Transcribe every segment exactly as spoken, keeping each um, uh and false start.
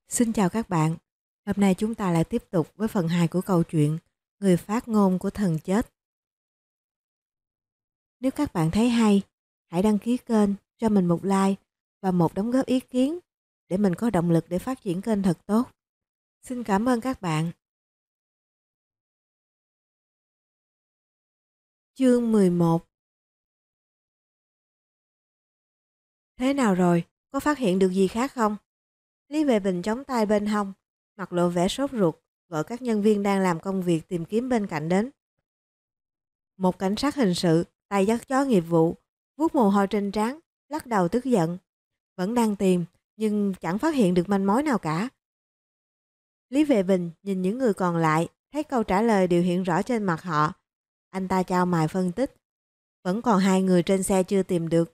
Xin chào các bạn. Hôm nay chúng ta lại tiếp tục với phần hai của câu chuyện Người phát ngôn của thần chết. Nếu các bạn thấy hay, hãy đăng ký kênh, cho mình một like và một đóng góp ý kiến để mình có động lực để phát triển kênh thật tốt. Xin cảm ơn các bạn. Chương mười một. Thế nào rồi? Có phát hiện được gì khác không? Lý Vệ Bình chống tay bên hông, mặt lộ vẻ sốt ruột, gọi các nhân viên đang làm công việc tìm kiếm bên cạnh đến. Một cảnh sát hình sự, tay dắt chó nghiệp vụ, vuốt mồ hôi trên trán, lắc đầu tức giận. Vẫn đang tìm, nhưng chẳng phát hiện được manh mối nào cả. Lý Vệ Bình nhìn những người còn lại, thấy câu trả lời đều hiện rõ trên mặt họ. Anh ta chau mày phân tích. Vẫn còn hai người trên xe chưa tìm được.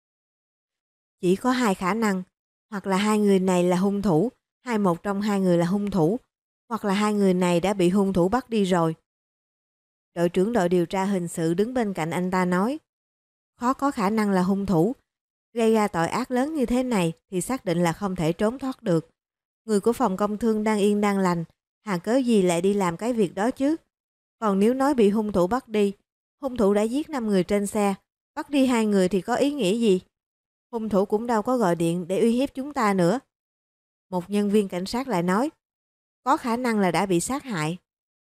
Chỉ có hai khả năng, hoặc là hai người này là hung thủ, hay một trong hai người là hung thủ, hoặc là hai người này đã bị hung thủ bắt đi rồi. Đội trưởng đội điều tra hình sự đứng bên cạnh anh ta nói, khó có khả năng là hung thủ. Gây ra tội ác lớn như thế này thì xác định là không thể trốn thoát được. Người của phòng công thương đang yên đang lành, hà cớ gì lại đi làm cái việc đó chứ? Còn nếu nói bị hung thủ bắt đi, hung thủ đã giết năm người trên xe, bắt đi hai người thì có ý nghĩa gì? Hung thủ cũng đâu có gọi điện để uy hiếp chúng ta nữa. Một nhân viên cảnh sát lại nói, có khả năng là đã bị sát hại.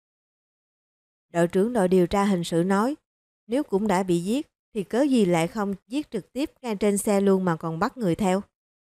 Đội trưởng đội điều tra hình sự nói, nếu cũng đã bị giết thì cớ gì lại không giết trực tiếp ngay trên xe luôn mà còn bắt người theo.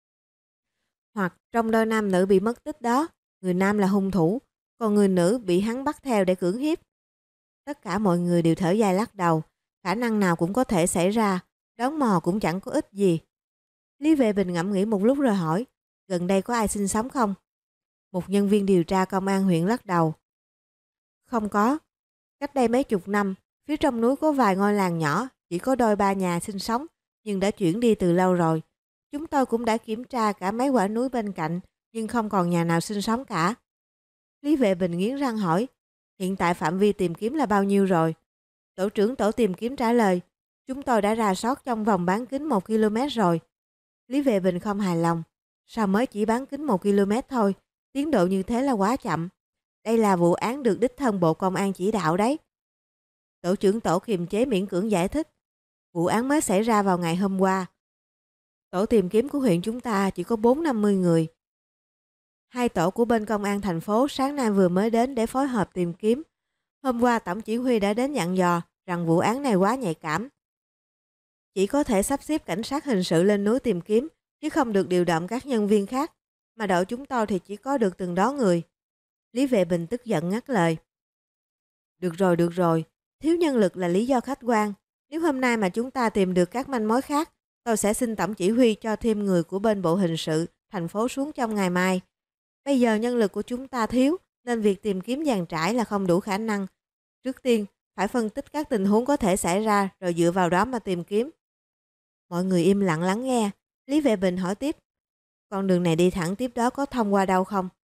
Hoặc trong đôi nam nữ bị mất tích đó, người nam là hung thủ, còn người nữ bị hắn bắt theo để cưỡng hiếp. Tất cả mọi người đều thở dài lắc đầu, khả năng nào cũng có thể xảy ra, đón mò cũng chẳng có ích gì. Lý Vệ Bình ngẫm nghĩ một lúc rồi hỏi, gần đây có ai sinh sống không? Một nhân viên điều tra công an huyện lắc đầu. Không có. Cách đây mấy chục năm, phía trong núi có vài ngôi làng nhỏ, chỉ có đôi ba nhà sinh sống, nhưng đã chuyển đi từ lâu rồi. Chúng tôi cũng đã kiểm tra cả mấy quả núi bên cạnh, nhưng không còn nhà nào sinh sống cả. Lý Vệ Bình nghiến răng hỏi, hiện tại phạm vi tìm kiếm là bao nhiêu rồi? Tổ trưởng tổ tìm kiếm trả lời, chúng tôi đã rà soát trong vòng bán kính một ki lô mét rồi. Lý Vệ Bình không hài lòng, sao mới chỉ bán kính một ki lô mét thôi, tiến độ như thế là quá chậm. Đây là vụ án được đích thân Bộ Công an chỉ đạo đấy. Tổ trưởng tổ kiềm chế miễn cưỡng giải thích, vụ án mới xảy ra vào ngày hôm qua. Tổ tìm kiếm của huyện chúng ta chỉ có bốn năm mươi người. Hai tổ của bên công an thành phố sáng nay vừa mới đến để phối hợp tìm kiếm. Hôm qua tổng chỉ huy đã đến dặn dò rằng vụ án này quá nhạy cảm. Chỉ có thể sắp xếp cảnh sát hình sự lên núi tìm kiếm, chứ không được điều động các nhân viên khác. Mà đội chúng tôi thì chỉ có được từng đó người. Lý Vệ Bình tức giận ngắt lời. Được rồi, được rồi, thiếu nhân lực là lý do khách quan. Nếu hôm nay mà chúng ta tìm được các manh mối khác, tôi sẽ xin tổng chỉ huy cho thêm người của bên bộ hình sự thành phố xuống trong ngày mai. Bây giờ nhân lực của chúng ta thiếu, nên việc tìm kiếm dàn trải là không đủ khả năng. Trước tiên, phải phân tích các tình huống có thể xảy ra rồi dựa vào đó mà tìm kiếm. Mọi người im lặng lắng nghe. Lý Vệ Bình hỏi tiếp, con đường này đi thẳng tiếp đó có thông qua đâu không?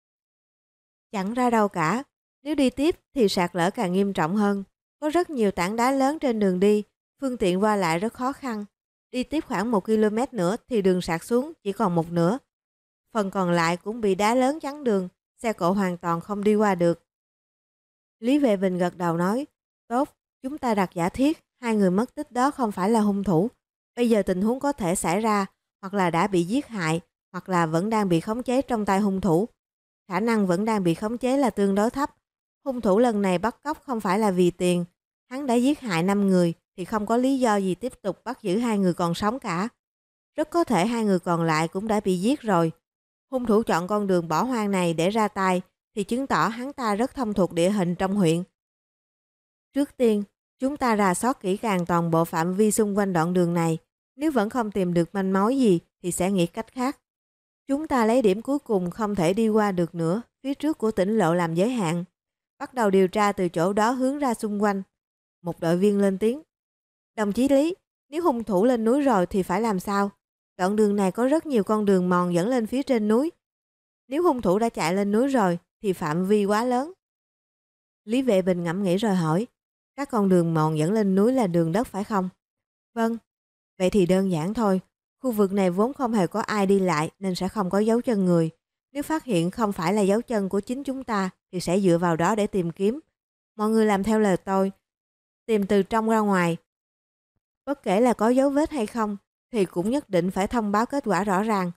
Chẳng ra đâu cả. Nếu đi tiếp thì sạt lở càng nghiêm trọng hơn. Có rất nhiều tảng đá lớn trên đường đi, phương tiện qua lại rất khó khăn. Đi tiếp khoảng một ki lô mét nữa thì đường sạt xuống chỉ còn một nửa. Phần còn lại cũng bị đá lớn chắn đường, xe cộ hoàn toàn không đi qua được. Lý Vệ Bình gật đầu nói, tốt, chúng ta đặt giả thiết hai người mất tích đó không phải là hung thủ. Bây giờ tình huống có thể xảy ra, hoặc là đã bị giết hại, hoặc là vẫn đang bị khống chế trong tay hung thủ. Khả năng vẫn đang bị khống chế là tương đối thấp. Hung thủ lần này bắt cóc không phải là vì tiền. Hắn đã giết hại năm người thì không có lý do gì tiếp tục bắt giữ hai người còn sống cả. Rất có thể hai người còn lại cũng đã bị giết rồi. Hung thủ chọn con đường bỏ hoang này để ra tay thì chứng tỏ hắn ta rất thông thuộc địa hình trong huyện. Trước tiên, chúng ta rà soát kỹ càng toàn bộ phạm vi xung quanh đoạn đường này. Nếu vẫn không tìm được manh mối gì thì sẽ nghĩ cách khác. Chúng ta lấy điểm cuối cùng không thể đi qua được nữa, phía trước của tỉnh lộ làm giới hạn. Bắt đầu điều tra từ chỗ đó hướng ra xung quanh. Một đội viên lên tiếng. Đồng chí Lý, nếu hung thủ lên núi rồi thì phải làm sao? Đoạn đường này có rất nhiều con đường mòn dẫn lên phía trên núi. Nếu hung thủ đã chạy lên núi rồi thì phạm vi quá lớn. Lý Vệ Bình ngẫm nghĩ rồi hỏi, các con đường mòn dẫn lên núi là đường đất phải không? Vâng. Vậy thì đơn giản thôi. Khu vực này vốn không hề có ai đi lại nên sẽ không có dấu chân người. Nếu phát hiện không phải là dấu chân của chính chúng ta thì sẽ dựa vào đó để tìm kiếm. Mọi người làm theo lời tôi, tìm từ trong ra ngoài. Bất kể là có dấu vết hay không thì cũng nhất định phải thông báo kết quả rõ ràng.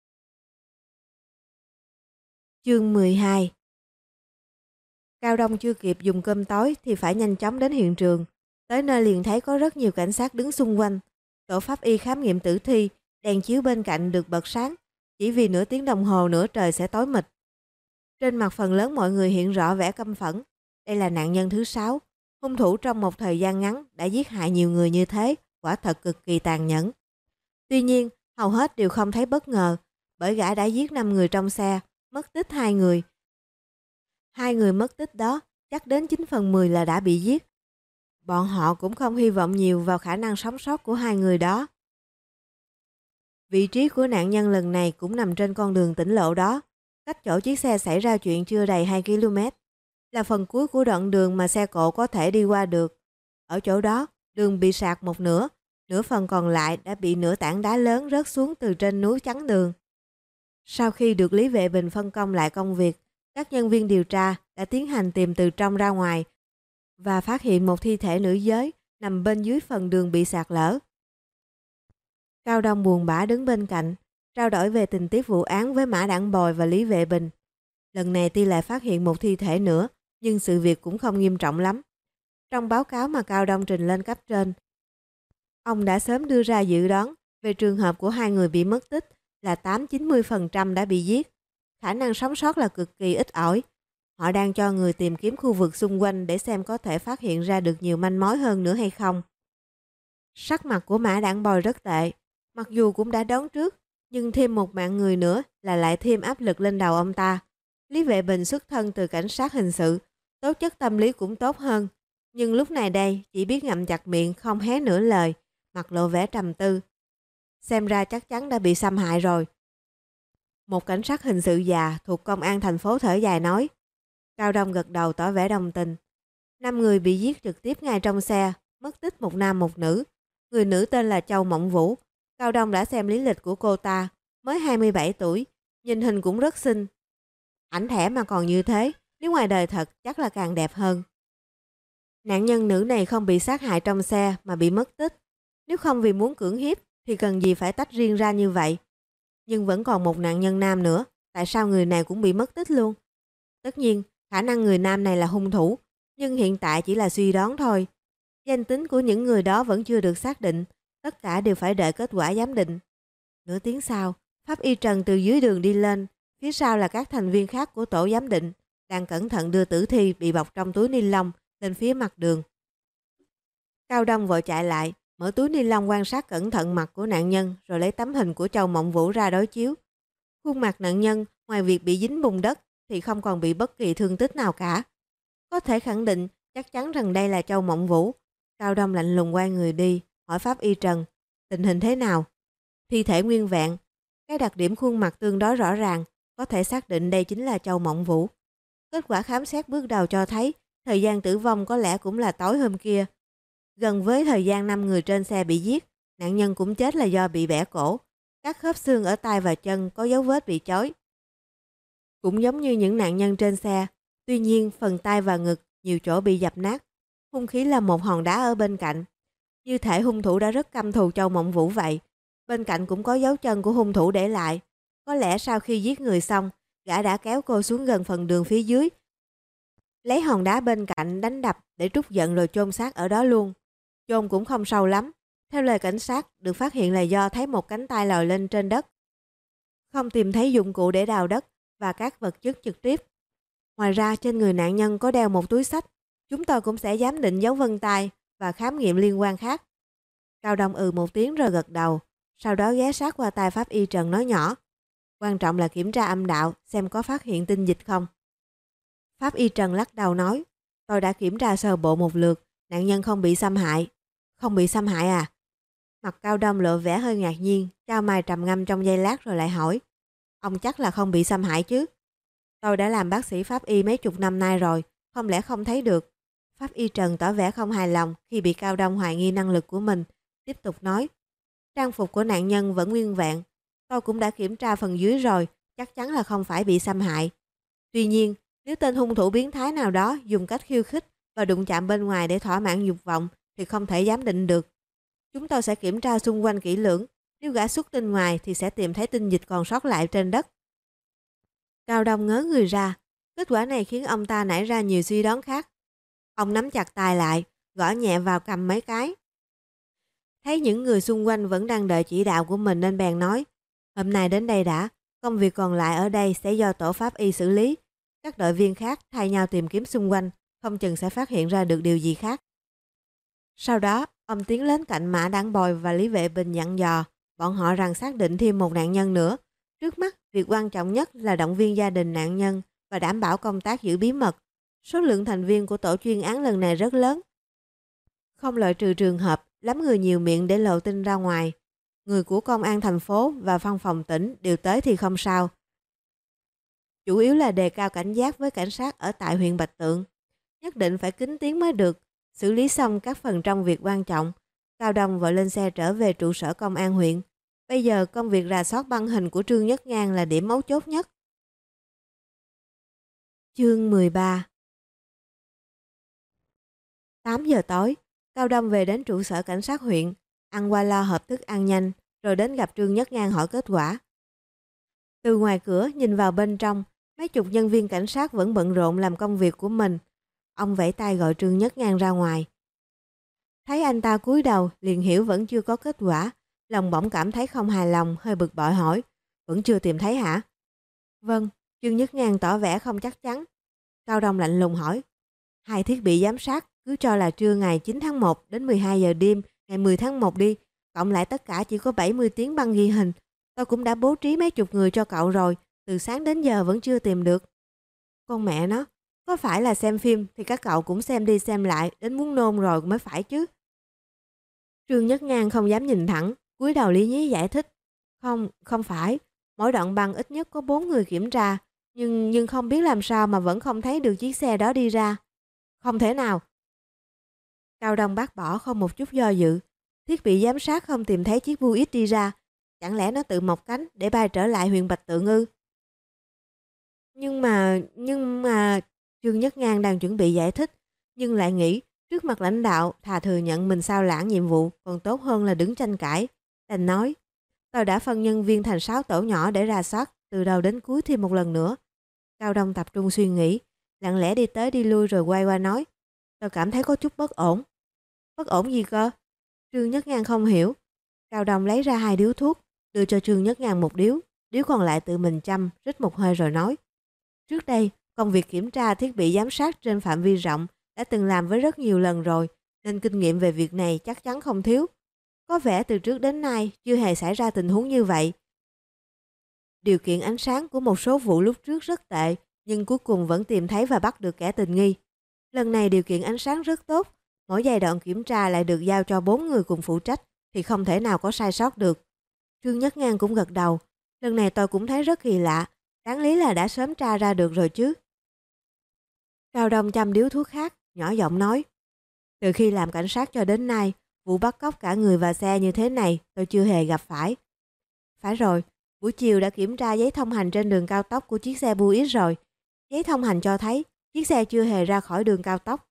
Chương mười hai. Cao Đông chưa kịp dùng cơm tối thì phải nhanh chóng đến hiện trường. Tới nơi liền thấy có rất nhiều cảnh sát đứng xung quanh. Tổ pháp y khám nghiệm tử thi, đèn chiếu bên cạnh được bật sáng, chỉ vì nửa tiếng đồng hồ nữa trời sẽ tối mịt. Trên mặt phần lớn mọi người hiện rõ vẻ căm phẫn. Đây là nạn nhân thứ sáu. Hung thủ trong một thời gian ngắn đã giết hại nhiều người như thế, quả thật cực kỳ tàn nhẫn. Tuy nhiên, hầu hết đều không thấy bất ngờ, bởi gã đã giết năm người trong xe, mất tích hai người. Hai người mất tích đó chắc đến chín phần mười là đã bị giết. Bọn họ cũng không hy vọng nhiều vào khả năng sống sót của hai người đó. Vị trí của nạn nhân lần này cũng nằm trên con đường tỉnh lộ đó, cách chỗ chiếc xe xảy ra chuyện chưa đầy hai ki lô mét. Là phần cuối của đoạn đường mà xe cộ có thể đi qua được. Ở chỗ đó, đường bị sạt một nửa, nửa phần còn lại đã bị nửa tảng đá lớn rớt xuống từ trên núi chắn đường. Sau khi được Lý Vệ Bình phân công lại công việc, các nhân viên điều tra đã tiến hành tìm từ trong ra ngoài và phát hiện một thi thể nữ giới nằm bên dưới phần đường bị sạt lở. Cao Đông buồn bã đứng bên cạnh, trao đổi về tình tiết vụ án với Mã Đản Bồi và Lý Vệ Bình. Lần này tuy lại phát hiện một thi thể nữa, nhưng sự việc cũng không nghiêm trọng lắm. Trong báo cáo mà Cao Đông trình lên cấp trên, ông đã sớm đưa ra dự đoán về trường hợp của hai người bị mất tích là tám đến chín mươi phần trăm đã bị giết. Khả năng sống sót là cực kỳ ít ỏi. Họ đang cho người tìm kiếm khu vực xung quanh để xem có thể phát hiện ra được nhiều manh mối hơn nữa hay không. Sắc mặt của Mã Đản Bồi rất tệ. Mặc dù cũng đã đoán trước, nhưng thêm một mạng người nữa là lại thêm áp lực lên đầu ông ta. Lý Vệ Bình xuất thân từ cảnh sát hình sự, tố chất tâm lý cũng tốt hơn. Nhưng lúc này đây chỉ biết ngậm chặt miệng không hé nửa lời, mặt lộ vẻ trầm tư. Xem ra chắc chắn đã bị xâm hại rồi. Một cảnh sát hình sự già thuộc công an thành phố thở dài nói. Cao Đông gật đầu tỏ vẻ đồng tình. Năm người bị giết trực tiếp ngay trong xe, mất tích một nam một nữ. Người nữ tên là Châu Mộng Vũ. Cao Đông đã xem lý lịch của cô ta, mới hai mươi bảy tuổi, nhìn hình cũng rất xinh. Ảnh thẻ mà còn như thế, nếu ngoài đời thật chắc là càng đẹp hơn. Nạn nhân nữ này không bị sát hại trong xe mà bị mất tích. Nếu không vì muốn cưỡng hiếp thì cần gì phải tách riêng ra như vậy. Nhưng vẫn còn một nạn nhân nam nữa, tại sao người này cũng bị mất tích luôn? Tất nhiên, khả năng người nam này là hung thủ, nhưng hiện tại chỉ là suy đoán thôi. Danh tính của những người đó vẫn chưa được xác định, tất cả đều phải đợi kết quả giám định. Nửa tiếng sau, pháp y Trần từ dưới đường đi lên, phía sau là các thành viên khác của tổ giám định, đang cẩn thận đưa tử thi bị bọc trong túi ni lông lên phía mặt đường. Cao Đông vội chạy lại, mở túi ni lông quan sát cẩn thận mặt của nạn nhân rồi lấy tấm hình của Châu Mộng Vũ ra đối chiếu. Khuôn mặt nạn nhân ngoài việc bị dính bùn đất thì không còn bị bất kỳ thương tích nào cả. Có thể khẳng định chắc chắn rằng đây là Châu Mộng Vũ. Cao Đông lạnh lùng quay người đi, hỏi pháp y Trần, tình hình thế nào? Thi thể nguyên vẹn, cái đặc điểm khuôn mặt tương đối rõ ràng, có thể xác định đây chính là Châu Mộng Vũ. Kết quả khám xét bước đầu cho thấy thời gian tử vong có lẽ cũng là tối hôm kia. Gần với thời gian năm người trên xe bị giết, nạn nhân cũng chết là do bị bẻ cổ. Các khớp xương ở tay và chân có dấu vết bị chói. Cũng giống như những nạn nhân trên xe, tuy nhiên phần tay và ngực nhiều chỗ bị dập nát. Hung khí là một hòn đá ở bên cạnh. Như thể hung thủ đã rất căm thù Châu Mộng Vũ vậy. Bên cạnh cũng có dấu chân của hung thủ để lại. Có lẽ sau khi giết người xong, gã đã kéo cô xuống gần phần đường phía dưới, lấy hòn đá bên cạnh đánh đập để trút giận rồi chôn xác ở đó luôn. Chôn cũng không sâu lắm. Theo lời cảnh sát, được phát hiện là do thấy một cánh tay lòi lên trên đất. Không tìm thấy dụng cụ để đào đất và các vật chất trực tiếp. Ngoài ra trên người nạn nhân có đeo một túi xách. Chúng tôi cũng sẽ giám định dấu vân tay và khám nghiệm liên quan khác. Cao Đông ừ một tiếng rồi gật đầu. Sau đó ghé sát qua tai pháp y Trần nói nhỏ. Quan trọng là kiểm tra âm đạo xem có phát hiện tinh dịch không. Pháp y Trần lắc đầu nói. Tôi đã kiểm tra sơ bộ một lượt. Nạn nhân không bị xâm hại. Không bị xâm hại à? Mặt Cao Đông lộ vẻ hơi ngạc nhiên. Cao mày trầm ngâm trong giây lát rồi lại hỏi. Ông chắc là không bị xâm hại chứ? Tôi đã làm bác sĩ pháp y mấy chục năm nay rồi. Không lẽ không thấy được? Pháp y Trần tỏ vẻ không hài lòng khi bị Cao Đông hoài nghi năng lực của mình. Tiếp tục nói. Trang phục của nạn nhân vẫn nguyên vẹn. Tôi cũng đã kiểm tra phần dưới rồi. chắc chắn là không phải bị xâm hại. Tuy nhiên, nếu tên hung thủ biến thái nào đó dùng cách khiêu khích và đụng chạm bên ngoài để thỏa mãn dục vọng thì không thể giám định được. Chúng tôi sẽ kiểm tra xung quanh kỹ lưỡng. Nếu gã xuất tinh ngoài thì sẽ tìm thấy tinh dịch còn sót lại trên đất. Cao Đông ngớ người ra. Kết quả này khiến ông ta nảy ra nhiều suy đoán khác. Ông nắm chặt tay lại, gõ nhẹ vào cầm mấy cái. Thấy những người xung quanh vẫn đang đợi chỉ đạo của mình nên bèn nói: hôm nay đến đây đã, công việc còn lại ở đây sẽ do tổ pháp y xử lý. Các đội viên khác thay nhau tìm kiếm xung quanh, không chừng sẽ phát hiện ra được điều gì khác. Sau đó, ông tiến đến cạnh Mã Đản Bồi và Lý Vệ Bình dặn dò bọn họ rằng xác định thêm một nạn nhân nữa. Trước mắt, việc quan trọng nhất là động viên gia đình nạn nhân và đảm bảo công tác giữ bí mật. Số lượng thành viên của tổ chuyên án lần này rất lớn. Không loại trừ trường hợp lắm người nhiều miệng để lộ tin ra ngoài. Người của công an thành phố và văn phòng tỉnh đều tới thì không sao. Chủ yếu là đề cao cảnh giác với cảnh sát ở tại huyện Bạch Tượng. Nhất định phải kín tiếng mới được. Xử lý xong các phần trong việc quan trọng, Cao Đông vội lên xe trở về trụ sở công an huyện. Bây giờ công việc rà soát băng hình của Trương Nhất Ngang là điểm mấu chốt nhất. Chương mười ba. tám giờ tối, Cao Đông về đến trụ sở cảnh sát huyện, ăn qua lo hộp thức ăn nhanh, rồi đến gặp Trương Nhất Ngang hỏi kết quả. Từ ngoài cửa nhìn vào bên trong, mấy chục nhân viên cảnh sát vẫn bận rộn làm công việc của mình. Ông vẫy tay gọi Trương Nhất Ngang ra ngoài. Thấy anh ta cúi đầu, liền hiểu vẫn chưa có kết quả, lòng bỗng cảm thấy không hài lòng, hơi bực bội hỏi: vẫn chưa tìm thấy hả? Vâng. Trương Nhất Ngang tỏ vẻ không chắc chắn. Cao Đông lạnh lùng hỏi: hai thiết bị giám sát cứ cho là trưa ngày chín tháng một đến mười hai giờ đêm ngày mười tháng một đi, cộng lại tất cả chỉ có bảy mươi tiếng băng ghi hình. Tôi cũng đã bố trí mấy chục người cho cậu rồi, từ sáng đến giờ vẫn chưa tìm được. Con mẹ nó, có phải là xem phim thì các cậu cũng xem đi xem lại đến muốn nôn rồi mới phải chứ. Trương Nhất Ngang không dám nhìn thẳng, cúi đầu lý nhí giải thích: Không, không phải, mỗi đoạn băng ít nhất có bốn người kiểm tra, nhưng nhưng không biết làm sao mà vẫn không thấy được chiếc xe đó đi ra. Không thể nào. Cao Đông bác bỏ không một chút do dự. Thiết bị giám sát không tìm thấy chiếc Buick đi ra, chẳng lẽ nó tự mọc cánh để bay trở lại huyện Bạch Tượng ư? Nhưng mà, nhưng mà... Trương Nhất Ngang đang chuẩn bị giải thích, nhưng lại nghĩ trước mặt lãnh đạo thà thừa nhận mình sao lãng nhiệm vụ còn tốt hơn là đứng tranh cãi. Đành nói: tôi đã phân nhân viên thành sáu tổ nhỏ để rà soát từ đầu đến cuối thêm một lần nữa. Cao Đông tập trung suy nghĩ, lặng lẽ đi tới đi lui rồi quay qua nói: tôi cảm thấy có chút bất ổn. Bất ổn gì cơ? Trương Nhất Ngang không hiểu. Cao Đông lấy ra hai điếu thuốc, đưa cho Trương Nhất Ngang một điếu, điếu còn lại tự mình châm, rít một hơi rồi nói: trước đây, công việc kiểm tra thiết bị giám sát trên phạm vi rộng đã từng làm với rất nhiều lần rồi, nên kinh nghiệm về việc này chắc chắn không thiếu. Có vẻ từ trước đến nay chưa hề xảy ra tình huống như vậy. Điều kiện ánh sáng của một số vụ lúc trước rất tệ, nhưng cuối cùng vẫn tìm thấy và bắt được kẻ tình nghi. Lần này điều kiện ánh sáng rất tốt, mỗi giai đoạn kiểm tra lại được giao cho bốn người cùng phụ trách thì không thể nào có sai sót được. Trương Nhất Ngang cũng gật đầu. Lần này tôi cũng thấy rất kỳ lạ, đáng lý là đã sớm tra ra được rồi chứ. Cao Đông chăm điếu thuốc khác, nhỏ giọng nói: từ khi làm cảnh sát cho đến nay, vụ bắt cóc cả người và xe như thế này tôi chưa hề gặp phải. Phải rồi, buổi chiều đã kiểm tra giấy thông hành trên đường cao tốc của chiếc xe Buick rồi. Giấy thông hành cho thấy chiếc xe chưa hề ra khỏi đường cao tốc.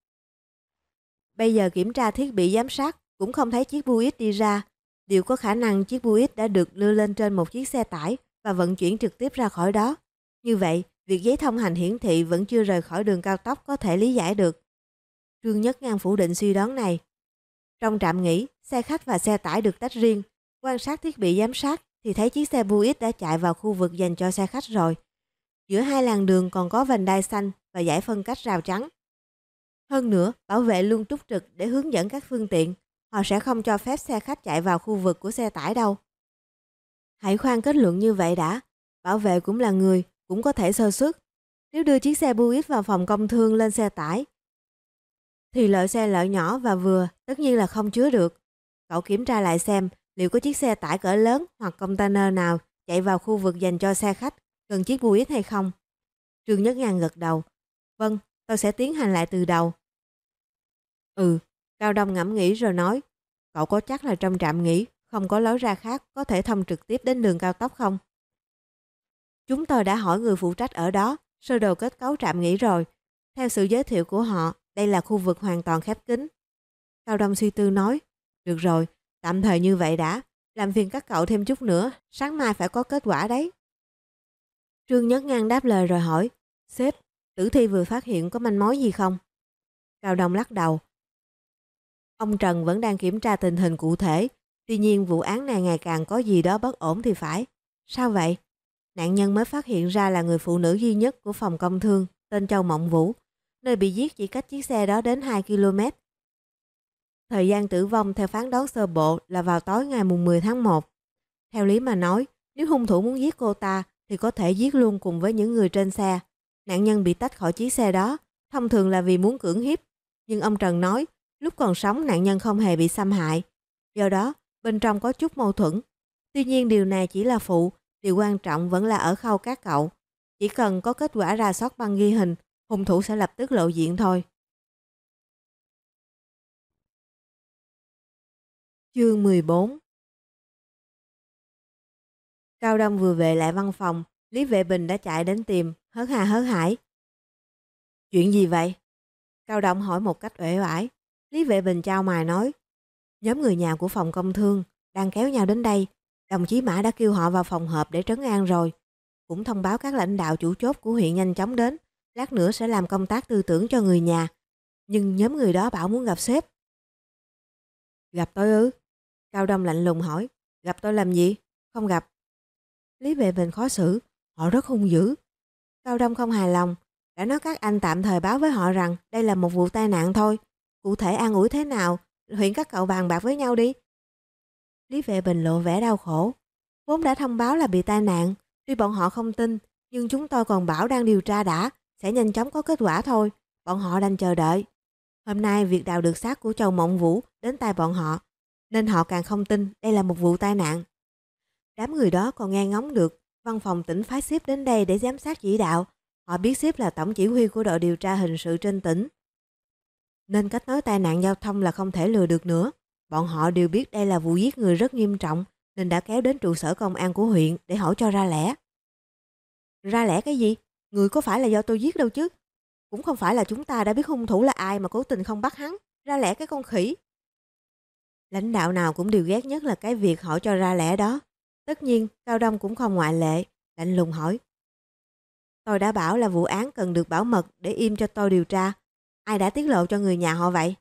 Bây giờ kiểm tra thiết bị giám sát cũng không thấy chiếc Buick đi ra. Điều có khả năng chiếc Buick đã được đưa lên trên một chiếc xe tải và vận chuyển trực tiếp ra khỏi đó. Như vậy, việc giấy thông hành hiển thị vẫn chưa rời khỏi đường cao tốc có thể lý giải được. Trương Nhất Ngang phủ định suy đoán này. Trong trạm nghỉ, xe khách và xe tải được tách riêng. Quan sát thiết bị giám sát thì thấy chiếc xe Buick đã chạy vào khu vực dành cho xe khách rồi. Giữa hai làn đường còn có vành đai xanh và dải phân cách rào trắng. Hơn nữa, bảo vệ luôn túc trực để hướng dẫn các phương tiện. Họ sẽ không cho phép xe khách chạy vào khu vực của xe tải đâu. Hãy khoan kết luận như vậy đã. Bảo vệ cũng là người, cũng có thể sơ suất. Nếu đưa chiếc xe Buick vào phòng công thương lên xe tải, thì loại xe loại nhỏ và vừa tất nhiên là không chứa được. Cậu kiểm tra lại xem liệu có chiếc xe tải cỡ lớn hoặc container nào chạy vào khu vực dành cho xe khách gần chiếc Buick hay không? Trương Nhất Ngang gật đầu. Vâng, tôi sẽ tiến hành lại từ đầu. Ừ, Cao Đông ngẫm nghĩ rồi nói. Cậu có chắc là trong trạm nghỉ không có lối ra khác có thể thông trực tiếp đến đường cao tốc không? Chúng tôi đã hỏi người phụ trách ở đó sơ đồ kết cấu trạm nghỉ rồi. Theo sự giới thiệu của họ, đây là khu vực hoàn toàn khép kín. Cao Đông suy tư nói, được rồi, tạm thời như vậy đã. Làm phiền các cậu thêm chút nữa, sáng mai phải có kết quả đấy. Trương Nhất Ngang đáp lời rồi hỏi, sếp, tử thi vừa phát hiện có manh mối gì không? Cao Đông lắc đầu. Ông Trần vẫn đang kiểm tra tình hình cụ thể, tuy nhiên vụ án này ngày càng có gì đó bất ổn thì phải. Sao vậy? Nạn nhân mới phát hiện ra là người phụ nữ duy nhất của phòng công thương, tên Châu Mộng Vũ, nơi bị giết chỉ cách chiếc xe đó đến hai ki lô mét. Thời gian tử vong theo phán đoán sơ bộ là vào tối ngày mười tháng một. Theo lý mà nói, nếu hung thủ muốn giết cô ta thì có thể giết luôn cùng với những người trên xe. Nạn nhân bị tách khỏi chiếc xe đó, thông thường là vì muốn cưỡng hiếp. Nhưng ông Trần nói, lúc còn sống nạn nhân không hề bị xâm hại. Do đó, bên trong có chút mâu thuẫn. Tuy nhiên điều này chỉ là phụ, điều quan trọng vẫn là ở khâu các cậu. Chỉ cần có kết quả rà soát băng ghi hình, hung thủ sẽ lập tức lộ diện thôi. Chương mười bốn. Cao Đông vừa về lại văn phòng, Lý Vệ Bình đã chạy đến tìm, hớt hà hớt hải. Chuyện gì vậy? Cao Đông hỏi một cách uể oải. Lý Vệ Bình chau mày nói, nhóm người nhà của phòng công thương đang kéo nhau đến đây. Đồng chí Mã đã kêu họ vào phòng họp để trấn an rồi. Cũng thông báo các lãnh đạo chủ chốt của huyện nhanh chóng đến. Lát nữa sẽ làm công tác tư tưởng cho người nhà. Nhưng nhóm người đó bảo muốn gặp sếp. Gặp tôi ư? Cao Đông lạnh lùng hỏi. Gặp tôi làm gì? Không gặp. Lý Vệ Bình khó xử. Họ rất hung dữ. Cao Đông không hài lòng. Đã nói các anh tạm thời báo với họ rằng đây là một vụ tai nạn thôi. Cụ thể an ủi thế nào? Huyện các cậu bàn bạc với nhau đi. Lý Vệ Bình lộ vẻ đau khổ. Vốn đã thông báo là bị tai nạn. Tuy bọn họ không tin, nhưng chúng tôi còn bảo đang điều tra đã. Sẽ nhanh chóng có kết quả thôi. Bọn họ đành chờ đợi. Hôm nay việc đào được xác của Châu Mộng Vũ đến tai bọn họ. Nên họ càng không tin đây là một vụ tai nạn. Đám người đó còn nghe ngóng được văn phòng tỉnh phái ship đến đây để giám sát chỉ đạo. Họ biết ship là tổng chỉ huy của đội điều tra hình sự trên tỉnh. Nên cách nói tai nạn giao thông là không thể lừa được nữa. Bọn họ đều biết đây là vụ giết người rất nghiêm trọng nên đã kéo đến trụ sở công an của huyện để hỏi cho ra lẽ. Ra lẽ cái gì? Người có phải là do tôi giết đâu chứ. Cũng không phải là chúng ta đã biết hung thủ là ai mà cố tình không bắt hắn. Ra lẽ cái con khỉ. Lãnh đạo nào cũng đều ghét nhất là cái việc hỏi cho ra lẽ đó. Tất nhiên Cao Đông cũng không ngoại lệ. Lạnh lùng hỏi. Tôi đã bảo là vụ án cần được bảo mật để im cho tôi điều tra. Ai đã tiết lộ cho người nhà họ vậy?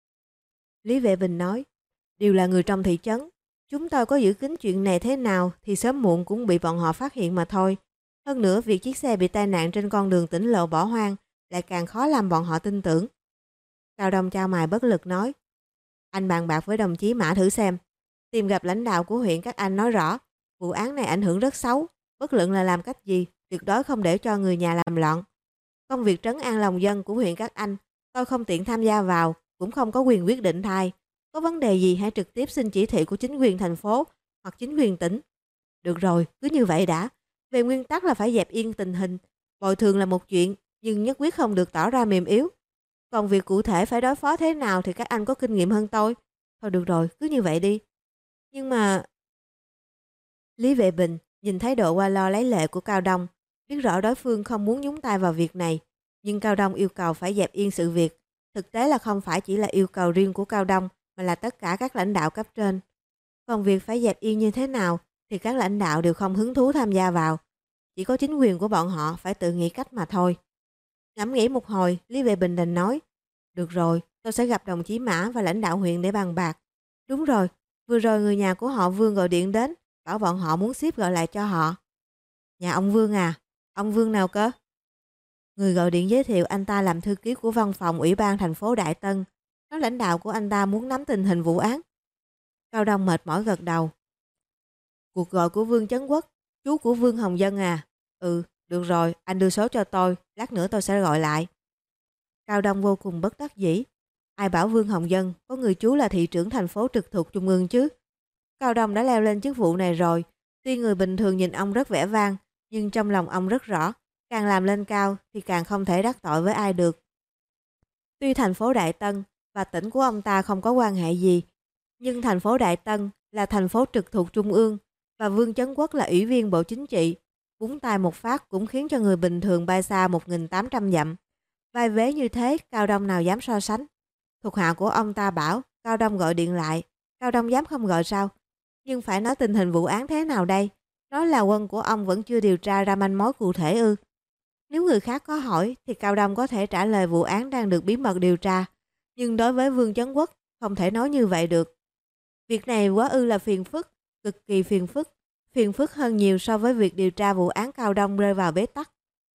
Lý Vệ Bình nói. Đều là người trong thị trấn. Chúng tôi có giữ kín chuyện này thế nào thì sớm muộn cũng bị bọn họ phát hiện mà thôi. Hơn nữa việc chiếc xe bị tai nạn trên con đường tỉnh lộ bỏ hoang lại càng khó làm bọn họ tin tưởng. Cao Đông chau mày bất lực nói. Anh bàn bạc với đồng chí Mã thử xem. Tìm gặp lãnh đạo của huyện các anh nói rõ. Vụ án này ảnh hưởng rất xấu. Bất luận là làm cách gì, tuyệt đối không để cho người nhà làm loạn. Công việc trấn an lòng dân của huyện các anh, tôi không tiện tham gia vào, cũng không có quyền quyết định thay. Có vấn đề gì hãy trực tiếp xin chỉ thị của chính quyền thành phố hoặc chính quyền tỉnh. Được rồi, cứ như vậy đã. Về nguyên tắc là phải dẹp yên tình hình. Bồi thường là một chuyện, nhưng nhất quyết không được tỏ ra mềm yếu. Còn việc cụ thể phải đối phó thế nào thì các anh có kinh nghiệm hơn tôi. Thôi được rồi, cứ như vậy đi. Nhưng mà... Lý Vệ Bình nhìn thái độ qua lo lấy lệ của Cao Đông, biết rõ đối phương không muốn nhúng tay vào việc này. Nhưng Cao Đông yêu cầu phải dẹp yên sự việc. Thực tế là không phải chỉ là yêu cầu riêng của Cao Đông, mà là tất cả các lãnh đạo cấp trên. Còn việc phải dẹp yên như thế nào thì các lãnh đạo đều không hứng thú tham gia vào. Chỉ có chính quyền của bọn họ phải tự nghĩ cách mà thôi. Ngẫm nghĩ một hồi, Lý Vệ Bình đành nói. Được rồi, tôi sẽ gặp đồng chí Mã và lãnh đạo huyện để bàn bạc. Đúng rồi, vừa rồi người nhà của họ Vương gọi điện đến, bảo bọn họ muốn ship gọi lại cho họ. Nhà ông Vương à? Ông Vương nào cơ? Người gọi điện giới thiệu anh ta làm thư ký của văn phòng ủy ban thành phố Đại Tân. Nói lãnh đạo của anh ta muốn nắm tình hình vụ án. Cao Đông mệt mỏi gật đầu. Cuộc gọi của Vương Chấn Quốc, chú của Vương Hồng Dân à? Ừ, được rồi, anh đưa số cho tôi, lát nữa tôi sẽ gọi lại. Cao Đông vô cùng bất đắc dĩ. Ai bảo Vương Hồng Dân có người chú là thị trưởng thành phố trực thuộc trung ương chứ? Cao Đông đã leo lên chức vụ này rồi. Tuy người bình thường nhìn ông rất vẻ vang, nhưng trong lòng ông rất rõ, càng làm lên cao thì càng không thể đắc tội với ai được. Tuy thành phố Đại Tân và tỉnh của ông ta không có quan hệ gì, nhưng thành phố Đại Tân là thành phố trực thuộc trung ương và Vương Chấn Quốc là ủy viên Bộ Chính trị. búng tay một phát cũng khiến cho người bình thường bay xa một nghìn tám trăm dặm. Vai vế như thế, Cao Đông nào dám so sánh. Thuộc hạ của ông ta bảo Cao Đông gọi điện lại. Cao Đông dám không gọi sao? Nhưng phải nói tình hình vụ án thế nào đây? Nói là quân của ông vẫn chưa điều tra ra manh mối cụ thể ư? Nếu người khác có hỏi thì Cao Đông có thể trả lời vụ án đang được bí mật điều tra. Nhưng đối với Vương Chấn Quốc không thể nói như vậy được. Việc này quá ư là phiền phức, cực kỳ phiền phức. Phiền phức hơn nhiều so với việc điều tra vụ án Cao Đông rơi vào bế tắc.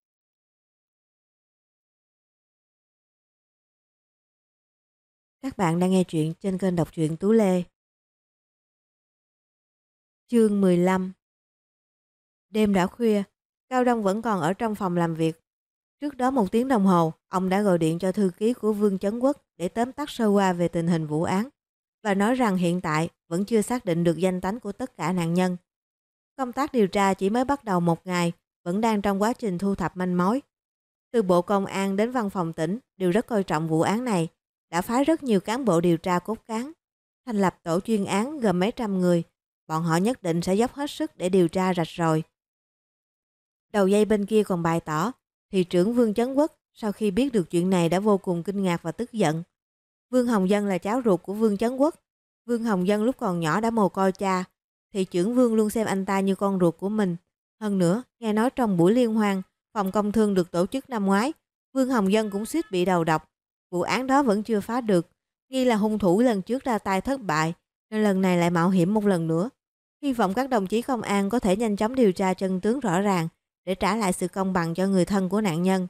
Các bạn đang nghe chuyện trên kênh đọc truyện Tú Lê. Chương mười lăm. Đêm đã khuya, Cao Đông vẫn còn ở trong phòng làm việc. Trước đó một tiếng đồng hồ, ông đã gọi điện cho thư ký của Vương Chấn Quốc để tóm tắt sơ qua về tình hình vụ án và nói rằng hiện tại vẫn chưa xác định được danh tánh của tất cả nạn nhân. Công tác điều tra chỉ mới bắt đầu một ngày, vẫn đang trong quá trình thu thập manh mối. Từ Bộ Công an đến Văn phòng tỉnh đều rất coi trọng vụ án này, đã phái rất nhiều cán bộ điều tra cốt cán, thành lập tổ chuyên án gồm mấy trăm người. Bọn họ nhất định sẽ dốc hết sức để điều tra rạch ròi. Đầu dây bên kia còn bày tỏ, thị trưởng Vương Chấn Quốc sau khi biết được chuyện này đã vô cùng kinh ngạc và tức giận. Vương Hồng Dân là cháu ruột của Vương Chấn Quốc. Vương Hồng Dân lúc còn nhỏ đã mồ côi cha. Thị trưởng Vương luôn xem anh ta như con ruột của mình. Hơn nữa, nghe nói trong buổi liên hoan, phòng công thương được tổ chức năm ngoái, Vương Hồng Dân cũng suýt bị đầu độc. Vụ án đó vẫn chưa phá được. Nghi là hung thủ lần trước ra tay thất bại, nên lần này lại mạo hiểm một lần nữa. Hy vọng các đồng chí công an có thể nhanh chóng điều tra chân tướng rõ ràng để trả lại sự công bằng cho người thân của nạn nhân.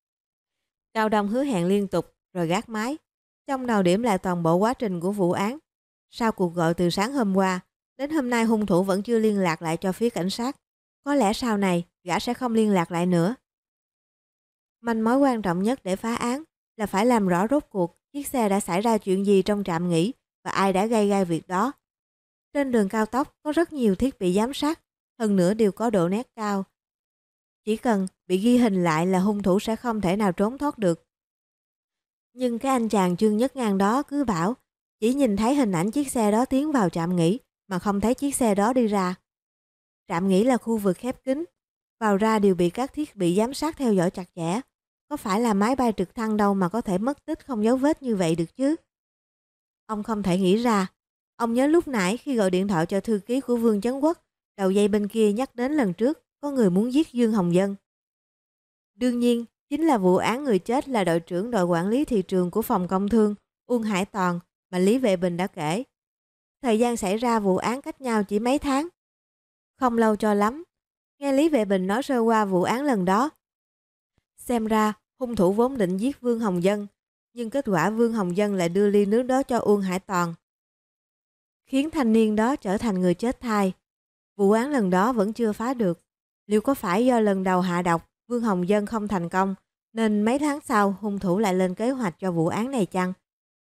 Cao Đông hứa hẹn liên tục rồi gác máy. Trong đầu điểm lại toàn bộ quá trình của vụ án. Sau cuộc gọi từ sáng hôm qua, đến hôm nay hung thủ vẫn chưa liên lạc lại cho phía cảnh sát. Có lẽ sau này gã sẽ không liên lạc lại nữa. Manh mối quan trọng nhất để phá án là phải làm rõ rốt cuộc chiếc xe đã xảy ra chuyện gì trong trạm nghỉ và ai đã gây ra việc đó. Trên đường cao tốc có rất nhiều thiết bị giám sát, hơn nữa đều có độ nét cao. Chỉ cần bị ghi hình lại là hung thủ sẽ không thể nào trốn thoát được. Nhưng cái anh chàng Trương Nhất Ngang đó cứ bảo chỉ nhìn thấy hình ảnh chiếc xe đó tiến vào trạm nghỉ mà không thấy chiếc xe đó đi ra. Trạm nghỉ là khu vực khép kín, vào ra đều bị các thiết bị giám sát theo dõi chặt chẽ. Có phải là máy bay trực thăng đâu mà có thể mất tích không dấu vết như vậy được chứ? Ông không thể nghĩ ra. Ông nhớ lúc nãy khi gọi điện thoại cho thư ký của Vương Chấn Quốc, đầu dây bên kia nhắc đến lần trước có người muốn giết Dương Hồng Dân. Đương nhiên, chính là vụ án người chết là đội trưởng đội quản lý thị trường của phòng công thương Uông Hải Toàn mà Lý Vệ Bình đã kể. Thời gian xảy ra vụ án cách nhau chỉ mấy tháng. Không lâu cho lắm. Nghe Lý Vệ Bình nói sơ qua vụ án lần đó. Xem ra hung thủ vốn định giết Vương Hồng Dân, nhưng kết quả Vương Hồng Dân lại đưa ly nước đó cho Uông Hải Toàn, khiến thanh niên đó trở thành người chết thai. Vụ án lần đó vẫn chưa phá được. Liệu có phải do lần đầu hạ độc Vương Hồng Dân không thành công nên mấy tháng sau hung thủ lại lên kế hoạch cho vụ án này chăng?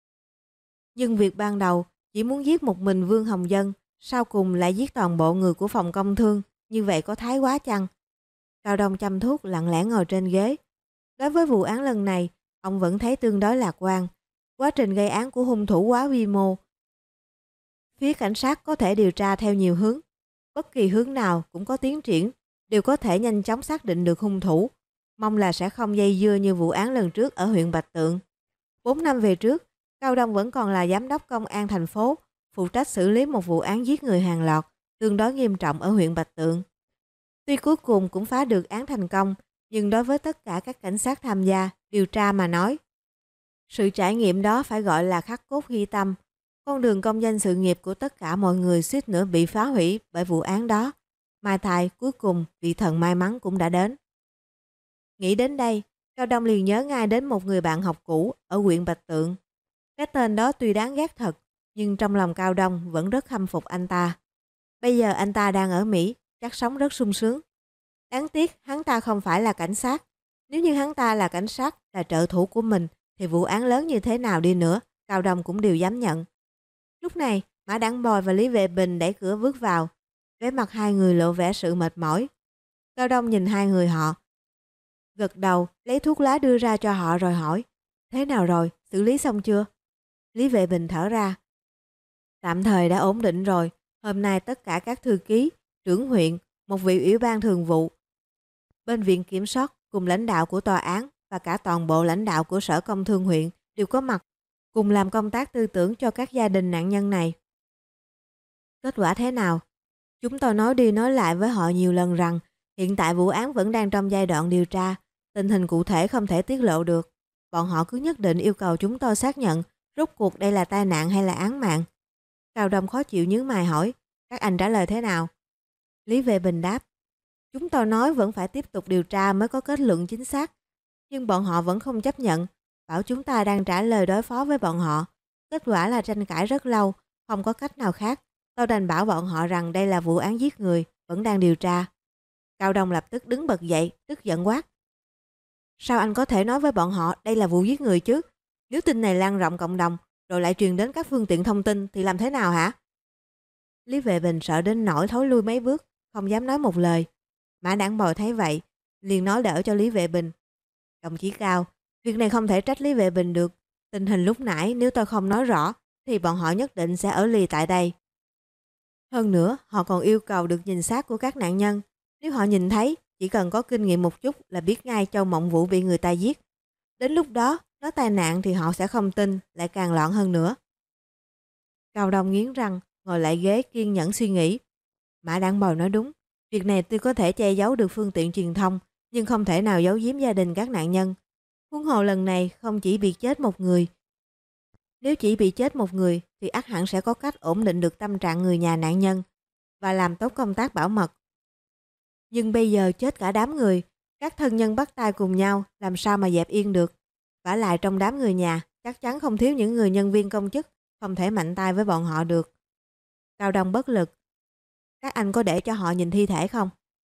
Nhưng việc ban đầu chỉ muốn giết một mình Vương Hồng Dân, sau cùng lại giết toàn bộ người của phòng công thương, như vậy có thái quá chăng? Cao Đông chăm thuốc lặng lẽ ngồi trên ghế. Đối với vụ án lần này, ông vẫn thấy tương đối lạc quan. Quá trình gây án của hung thủ quá vi mô. Phía cảnh sát có thể điều tra theo nhiều hướng. Bất kỳ hướng nào cũng có tiến triển, đều có thể nhanh chóng xác định được hung thủ. Mong là sẽ không dây dưa như vụ án lần trước ở huyện Bạch Tượng. Bốn năm về trước, Cao Đông vẫn còn là giám đốc công an thành phố, phụ trách xử lý một vụ án giết người hàng loạt, tương đối nghiêm trọng ở huyện Bạch Tượng. Tuy cuối cùng cũng phá được án thành công, nhưng đối với tất cả các cảnh sát tham gia điều tra mà nói, sự trải nghiệm đó phải gọi là khắc cốt ghi tâm. Con đường công danh sự nghiệp của tất cả mọi người suýt nữa bị phá hủy bởi vụ án đó. Mai thai cuối cùng vị thần may mắn cũng đã đến. Nghĩ đến đây, Cao Đông liền nhớ ngay đến một người bạn học cũ ở huyện Bạch Tượng. Cái tên đó tuy đáng ghét thật, nhưng trong lòng Cao Đông vẫn rất khâm phục anh ta. Bây giờ anh ta đang ở Mỹ, chắc sống rất sung sướng. Đáng tiếc hắn ta không phải là cảnh sát. Nếu như hắn ta là cảnh sát, là trợ thủ của mình, thì vụ án lớn như thế nào đi nữa, Cao Đông cũng đều dám nhận. Lúc này, Mã Đản Bồi và Lý Vệ Bình đẩy cửa bước vào. Vẻ mặt hai người lộ vẻ sự mệt mỏi. Cao Đông nhìn hai người họ, gật đầu, lấy thuốc lá đưa ra cho họ rồi hỏi: thế nào rồi, xử lý xong chưa? Lý Vệ Bình thở ra: tạm thời đã ổn định rồi. Hôm nay tất cả các thư ký, trưởng huyện, một vị ủy ban thường vụ, Bên viện kiểm soát cùng lãnh đạo của tòa án và cả toàn bộ lãnh đạo của Sở Công Thương huyện đều có mặt cùng làm công tác tư tưởng cho các gia đình nạn nhân này. Kết quả thế nào? Chúng tôi nói đi nói lại với họ nhiều lần rằng hiện tại vụ án vẫn đang trong giai đoạn điều tra, tình hình cụ thể không thể tiết lộ được. Bọn họ cứ nhất định yêu cầu chúng tôi xác nhận rốt cuộc đây là tai nạn hay là án mạng. Cao Đông khó chịu nhướng mày hỏi, các anh trả lời thế nào? Lý Vệ Bình đáp, chúng tôi nói vẫn phải tiếp tục điều tra mới có kết luận chính xác. Nhưng bọn họ vẫn không chấp nhận, bảo chúng ta đang trả lời đối phó với bọn họ. Kết quả là tranh cãi rất lâu, không có cách nào khác. Tôi đành bảo bọn họ rằng đây là vụ án giết người, vẫn đang điều tra. Cao Đông lập tức đứng bật dậy, tức giận quát. Sao anh có thể nói với bọn họ đây là vụ giết người chứ? Nếu tin này lan rộng cộng đồng, rồi lại truyền đến các phương tiện thông tin thì làm thế nào hả? Lý Vệ Bình sợ đến nỗi thối lui mấy bước, không dám nói một lời. Mã Đảng Bồi thấy vậy, liền nói đỡ cho Lý Vệ Bình. Đồng chí Cao, việc này không thể trách Lý Vệ Bình được. Tình hình lúc nãy nếu tôi không nói rõ, thì bọn họ nhất định sẽ ở lì tại đây. Hơn nữa, họ còn yêu cầu được nhìn xác của các nạn nhân. Nếu họ nhìn thấy, chỉ cần có kinh nghiệm một chút là biết ngay Châu Mộng Vũ bị người ta giết. Đến lúc đó, nói tai nạn thì họ sẽ không tin, lại càng loạn hơn nữa. Cao Đông nghiến răng, ngồi lại ghế kiên nhẫn suy nghĩ. Mã Đảng Bồi nói đúng, việc này tuy có thể che giấu được phương tiện truyền thông, nhưng không thể nào giấu giếm gia đình các nạn nhân. Huống hồ lần này không chỉ bị chết một người. Nếu chỉ bị chết một người thì ắt hẳn sẽ có cách ổn định được tâm trạng người nhà nạn nhân và làm tốt công tác bảo mật. Nhưng bây giờ chết cả đám người, các thân nhân bắt tay cùng nhau làm sao mà dẹp yên được. Vả lại trong đám người nhà chắc chắn không thiếu những người nhân viên công chức, không thể mạnh tay với bọn họ được. Cao Đông bất lực. Các anh có để cho họ nhìn thi thể không?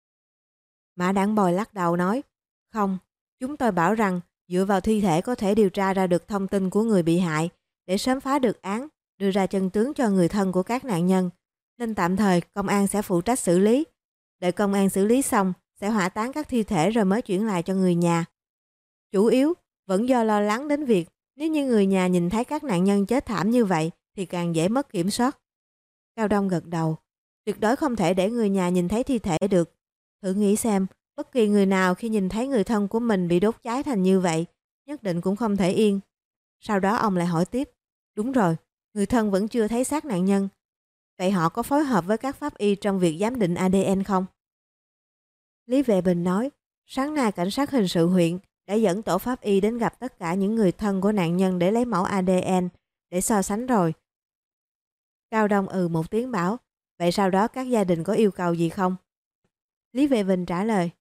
Mã Đảng Bồi lắc đầu nói, không, chúng tôi bảo rằng dựa vào thi thể có thể điều tra ra được thông tin của người bị hại để sớm phá được án, đưa ra chân tướng cho người thân của các nạn nhân. Nên tạm thời công an sẽ phụ trách xử lý. Đợi công an xử lý xong sẽ hỏa táng các thi thể rồi mới chuyển lại cho người nhà. Chủ yếu vẫn do lo lắng đến việc nếu như người nhà nhìn thấy các nạn nhân chết thảm như vậy thì càng dễ mất kiểm soát. Cao Đông gật đầu. Tuyệt đối không thể để người nhà nhìn thấy thi thể được. Thử nghĩ xem, bất kỳ người nào khi nhìn thấy người thân của mình bị đốt cháy thành như vậy, nhất định cũng không thể yên. Sau đó ông lại hỏi tiếp, đúng rồi, người thân vẫn chưa thấy xác nạn nhân. Vậy họ có phối hợp với các pháp y trong việc giám định a đê en không? Lý Vệ Bình nói, sáng nay cảnh sát hình sự huyện đã dẫn tổ pháp y đến gặp tất cả những người thân của nạn nhân để lấy mẫu a đê en để so sánh rồi. Cao Đông ừ một tiếng bảo, vậy sau đó các gia đình có yêu cầu gì không? Lý Vệ Bình trả lời,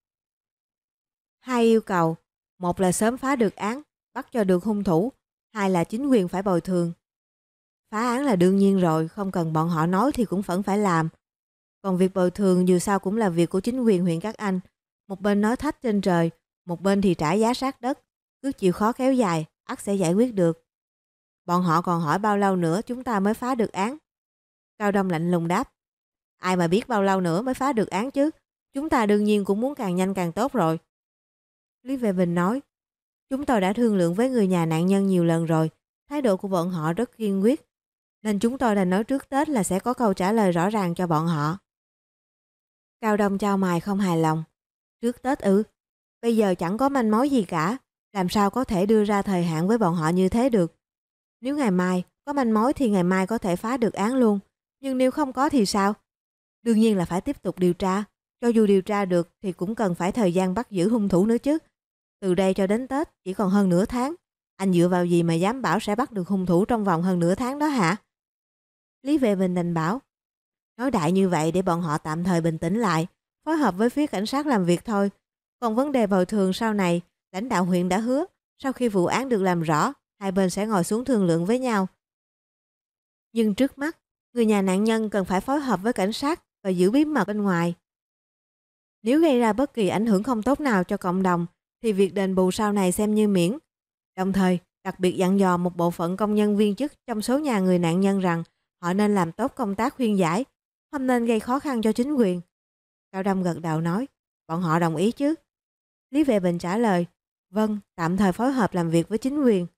hai yêu cầu, một là sớm phá được án, bắt cho được hung thủ, hai là chính quyền phải bồi thường. Phá án là đương nhiên rồi, không cần bọn họ nói thì cũng vẫn phải làm. Còn việc bồi thường dù sao cũng là việc của chính quyền huyện các anh. Một bên nói thách trên trời, một bên thì trả giá sát đất. Cứ chịu khó kéo dài, ắt sẽ giải quyết được. Bọn họ còn hỏi bao lâu nữa chúng ta mới phá được án? Cao Đông lạnh lùng đáp. Ai mà biết bao lâu nữa mới phá được án chứ? Chúng ta đương nhiên cũng muốn càng nhanh càng tốt rồi. Lý Vệ Bình nói, chúng tôi đã thương lượng với người nhà nạn nhân nhiều lần rồi. Thái độ của bọn họ rất kiên quyết. Nên chúng tôi đã nói trước Tết là sẽ có câu trả lời rõ ràng cho bọn họ. Cao Đông chau mày không hài lòng. Trước Tết ư? Bây giờ chẳng có manh mối gì cả. Làm sao có thể đưa ra thời hạn với bọn họ như thế được? Nếu ngày mai có manh mối thì ngày mai có thể phá được án luôn. Nhưng nếu không có thì sao? Đương nhiên là phải tiếp tục điều tra. Cho dù điều tra được thì cũng cần phải thời gian bắt giữ hung thủ nữa chứ. Từ đây cho đến Tết chỉ còn hơn nửa tháng. Anh dựa vào gì mà dám bảo sẽ bắt được hung thủ trong vòng hơn nửa tháng đó hả? Lý Vệ Bình đành bảo, nói đại như vậy để bọn họ tạm thời bình tĩnh lại, phối hợp với phía cảnh sát làm việc thôi. Còn vấn đề bồi thường sau này, lãnh đạo huyện đã hứa, sau khi vụ án được làm rõ, hai bên sẽ ngồi xuống thương lượng với nhau. Nhưng trước mắt, người nhà nạn nhân cần phải phối hợp với cảnh sát và giữ bí mật bên ngoài. Nếu gây ra bất kỳ ảnh hưởng không tốt nào cho cộng đồng, thì việc đền bù sau này xem như miễn. Đồng thời, đặc biệt dặn dò một bộ phận công nhân viên chức trong số nhà người nạn nhân rằng họ nên làm tốt công tác khuyên giải, không nên gây khó khăn cho chính quyền. Cao Đông gật đầu nói, bọn họ đồng ý chứ? Lý Vệ Bình trả lời, vâng, tạm thời phối hợp làm việc với chính quyền.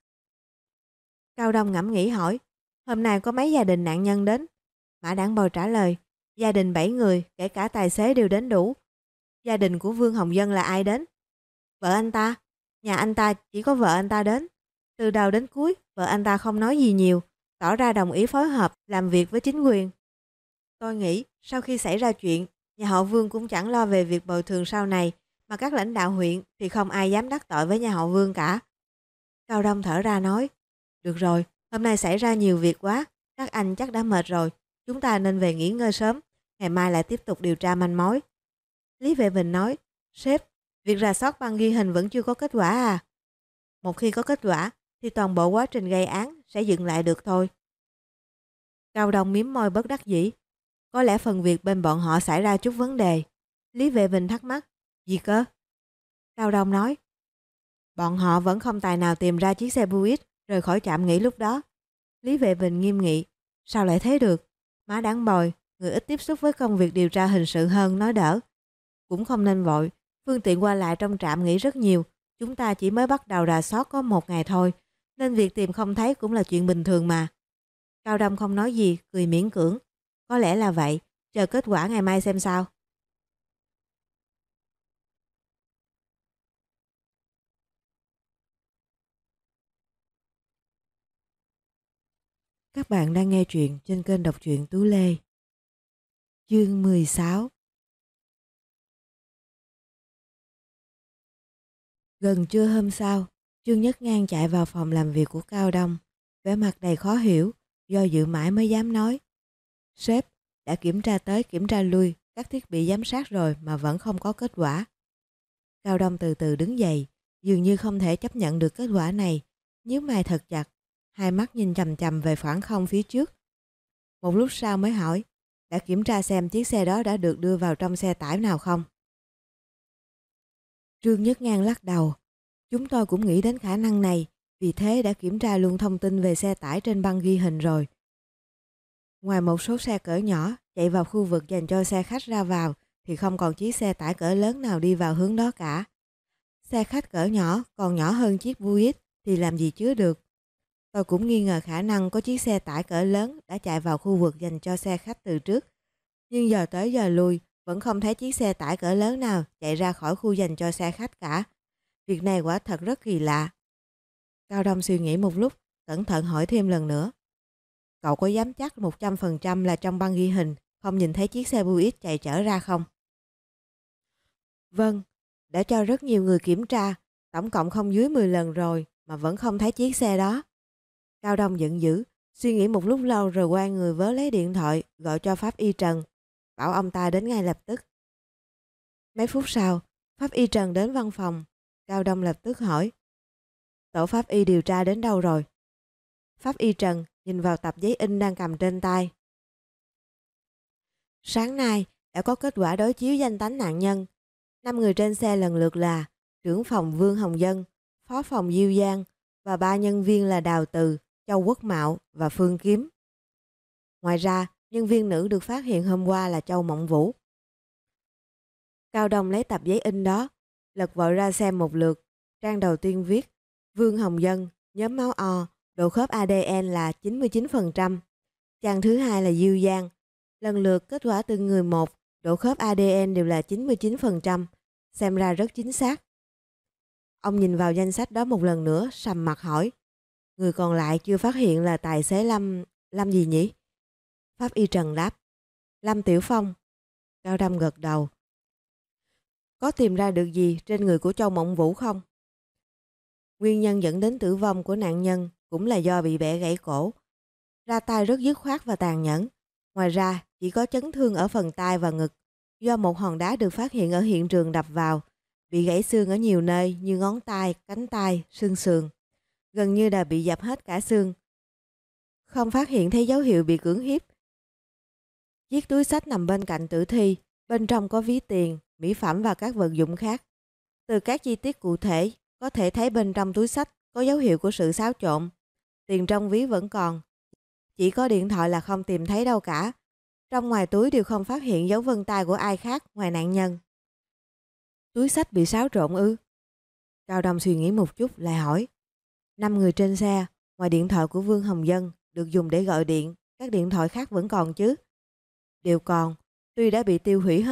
Cao Đông ngẫm nghĩ hỏi, hôm nay có mấy gia đình nạn nhân đến? Mã Đảng Bồi trả lời, gia đình bảy người, kể cả tài xế đều đến đủ. Gia đình của Vương Hồng Dân là ai đến? Vợ anh ta. Nhà anh ta chỉ có vợ anh ta đến. Từ đầu đến cuối, vợ anh ta không nói gì nhiều, tỏ ra đồng ý phối hợp làm việc với chính quyền. Tôi nghĩ sau khi xảy ra chuyện, nhà họ Vương cũng chẳng lo về việc bồi thường sau này, mà các lãnh đạo huyện thì không ai dám đắc tội với nhà họ Vương cả. Cao Đông thở ra nói, được rồi, hôm nay xảy ra nhiều việc quá, các anh chắc đã mệt rồi, chúng ta nên về nghỉ ngơi sớm, ngày mai lại tiếp tục điều tra manh mối. Lý Vệ Bình nói, sếp, việc rà soát băng ghi hình vẫn chưa có kết quả à? Một khi có kết quả thì toàn bộ quá trình gây án sẽ dừng lại được thôi. Cao Đông mím môi bất đắc dĩ. Có lẽ phần việc bên bọn họ xảy ra chút vấn đề. Lý Vệ Bình thắc mắc. Gì cơ? Cao Đông nói. Bọn họ vẫn không tài nào tìm ra chiếc xe Buick rời khỏi trạm nghỉ lúc đó. Lý Vệ Bình nghiêm nghị. Sao lại thế được? Má đáng bồi, người ít tiếp xúc với công việc điều tra hình sự hơn nói đỡ. Cũng không nên vội. Phương tiện qua lại trong trạm nghỉ rất nhiều. Chúng ta chỉ mới bắt đầu rà soát có một ngày thôi. Nên việc tìm không thấy cũng là chuyện bình thường mà. Cao Đông không nói gì, cười miễn cưỡng. Có lẽ là vậy, chờ kết quả ngày mai xem sao. Các bạn đang nghe truyện trên kênh đọc truyện Tú Lê. Chương mười sáu. Gần trưa hôm sau, Trương Nhất Ngang chạy vào phòng làm việc của Cao Đông, vẻ mặt đầy khó hiểu, do dự mãi mới dám nói. Sếp, đã kiểm tra tới kiểm tra lui các thiết bị giám sát rồi mà vẫn không có kết quả. Cao Đông từ từ đứng dậy, dường như không thể chấp nhận được kết quả này, nhíu mày thật chặt, hai mắt nhìn chằm chằm về khoảng không phía trước. Một lúc sau mới hỏi, đã kiểm tra xem chiếc xe đó đã được đưa vào trong xe tải nào không? Trương Nhất Ngang lắc đầu. Chúng tôi cũng nghĩ đến khả năng này, vì thế đã kiểm tra luôn thông tin về xe tải trên băng ghi hình rồi. Ngoài một số xe cỡ nhỏ chạy vào khu vực dành cho xe khách ra vào, thì không còn chiếc xe tải cỡ lớn nào đi vào hướng đó cả. Xe khách cỡ nhỏ còn nhỏ hơn chiếc Buick thì làm gì chứa được. Tôi cũng nghi ngờ khả năng có chiếc xe tải cỡ lớn đã chạy vào khu vực dành cho xe khách từ trước. Nhưng giờ tới giờ lui, vẫn không thấy chiếc xe tải cỡ lớn nào chạy ra khỏi khu dành cho xe khách cả. Việc này quả thật rất kỳ lạ. Cao Đông suy nghĩ một lúc, cẩn thận hỏi thêm lần nữa. Cậu có dám chắc một trăm phần trăm là trong băng ghi hình không nhìn thấy chiếc xe Buick chạy chở ra không? Vâng, đã cho rất nhiều người kiểm tra, tổng cộng không dưới mười lần rồi mà vẫn không thấy chiếc xe đó. Cao Đông giận dữ, suy nghĩ một lúc lâu rồi quay người vớ lấy điện thoại gọi cho Pháp Y Trần, bảo ông ta đến ngay lập tức. Mấy phút sau, Pháp Y Trần đến văn phòng, Cao Đông lập tức hỏi. Tổ Pháp Y điều tra đến đâu rồi? Pháp Y Trần nhìn vào tập giấy in đang cầm trên tay. Sáng nay đã có kết quả đối chiếu danh tánh nạn nhân. Năm người trên xe lần lượt là trưởng phòng Vương Hồng Dân, phó phòng Diêu Giang và ba nhân viên là Đào Từ, Châu Quốc Mạo và Phương Kiếm. Ngoài ra, nhân viên nữ được phát hiện hôm qua là Châu Mộng Vũ. Cao Đông lấy tập giấy in đó, lật vội ra xem một lượt. Trang đầu tiên viết Vương Hồng Dân, nhóm máu O, độ khớp a đê en là chín mươi chín phần trăm. Trang thứ hai là Diêu Giang. Lần lượt kết quả từng người một, độ khớp a đê en đều là chín mươi chín phần trăm, xem ra rất chính xác. Ông nhìn vào danh sách đó một lần nữa, sầm mặt hỏi. Người còn lại chưa phát hiện là tài xế Lâm... Lâm gì nhỉ? Pháp Y Trần đáp. Lâm Tiểu Phong. Cao Đông gật đầu. Có tìm ra được gì trên người của Châu Mộng Vũ không? Nguyên nhân dẫn đến tử vong của nạn nhân cũng là do bị bẻ gãy cổ. Ra tay rất dứt khoát và tàn nhẫn. Ngoài ra, chỉ có chấn thương ở phần tai và ngực. Do một hòn đá được phát hiện ở hiện trường đập vào, bị gãy xương ở nhiều nơi như ngón tay, cánh tay, xương sườn. Gần như đã bị dập hết cả xương. Không phát hiện thấy dấu hiệu bị cưỡng hiếp. Chiếc túi xách nằm bên cạnh tử thi, bên trong có ví tiền, mỹ phẩm và các vật dụng khác. Từ các chi tiết cụ thể, có thể thấy bên trong túi xách có dấu hiệu của sự xáo trộn. Tiền trong ví vẫn còn. Chỉ có điện thoại là không tìm thấy đâu cả. Trong ngoài túi đều không phát hiện dấu vân tay của ai khác ngoài nạn nhân. Túi xách bị xáo trộn ư? Cao Đông suy nghĩ một chút lại hỏi. Năm người trên xe, ngoài điện thoại của Vương Hồng Dân được dùng để gọi điện, các điện thoại khác vẫn còn chứ? Đều còn, tuy đã bị tiêu hủy hết,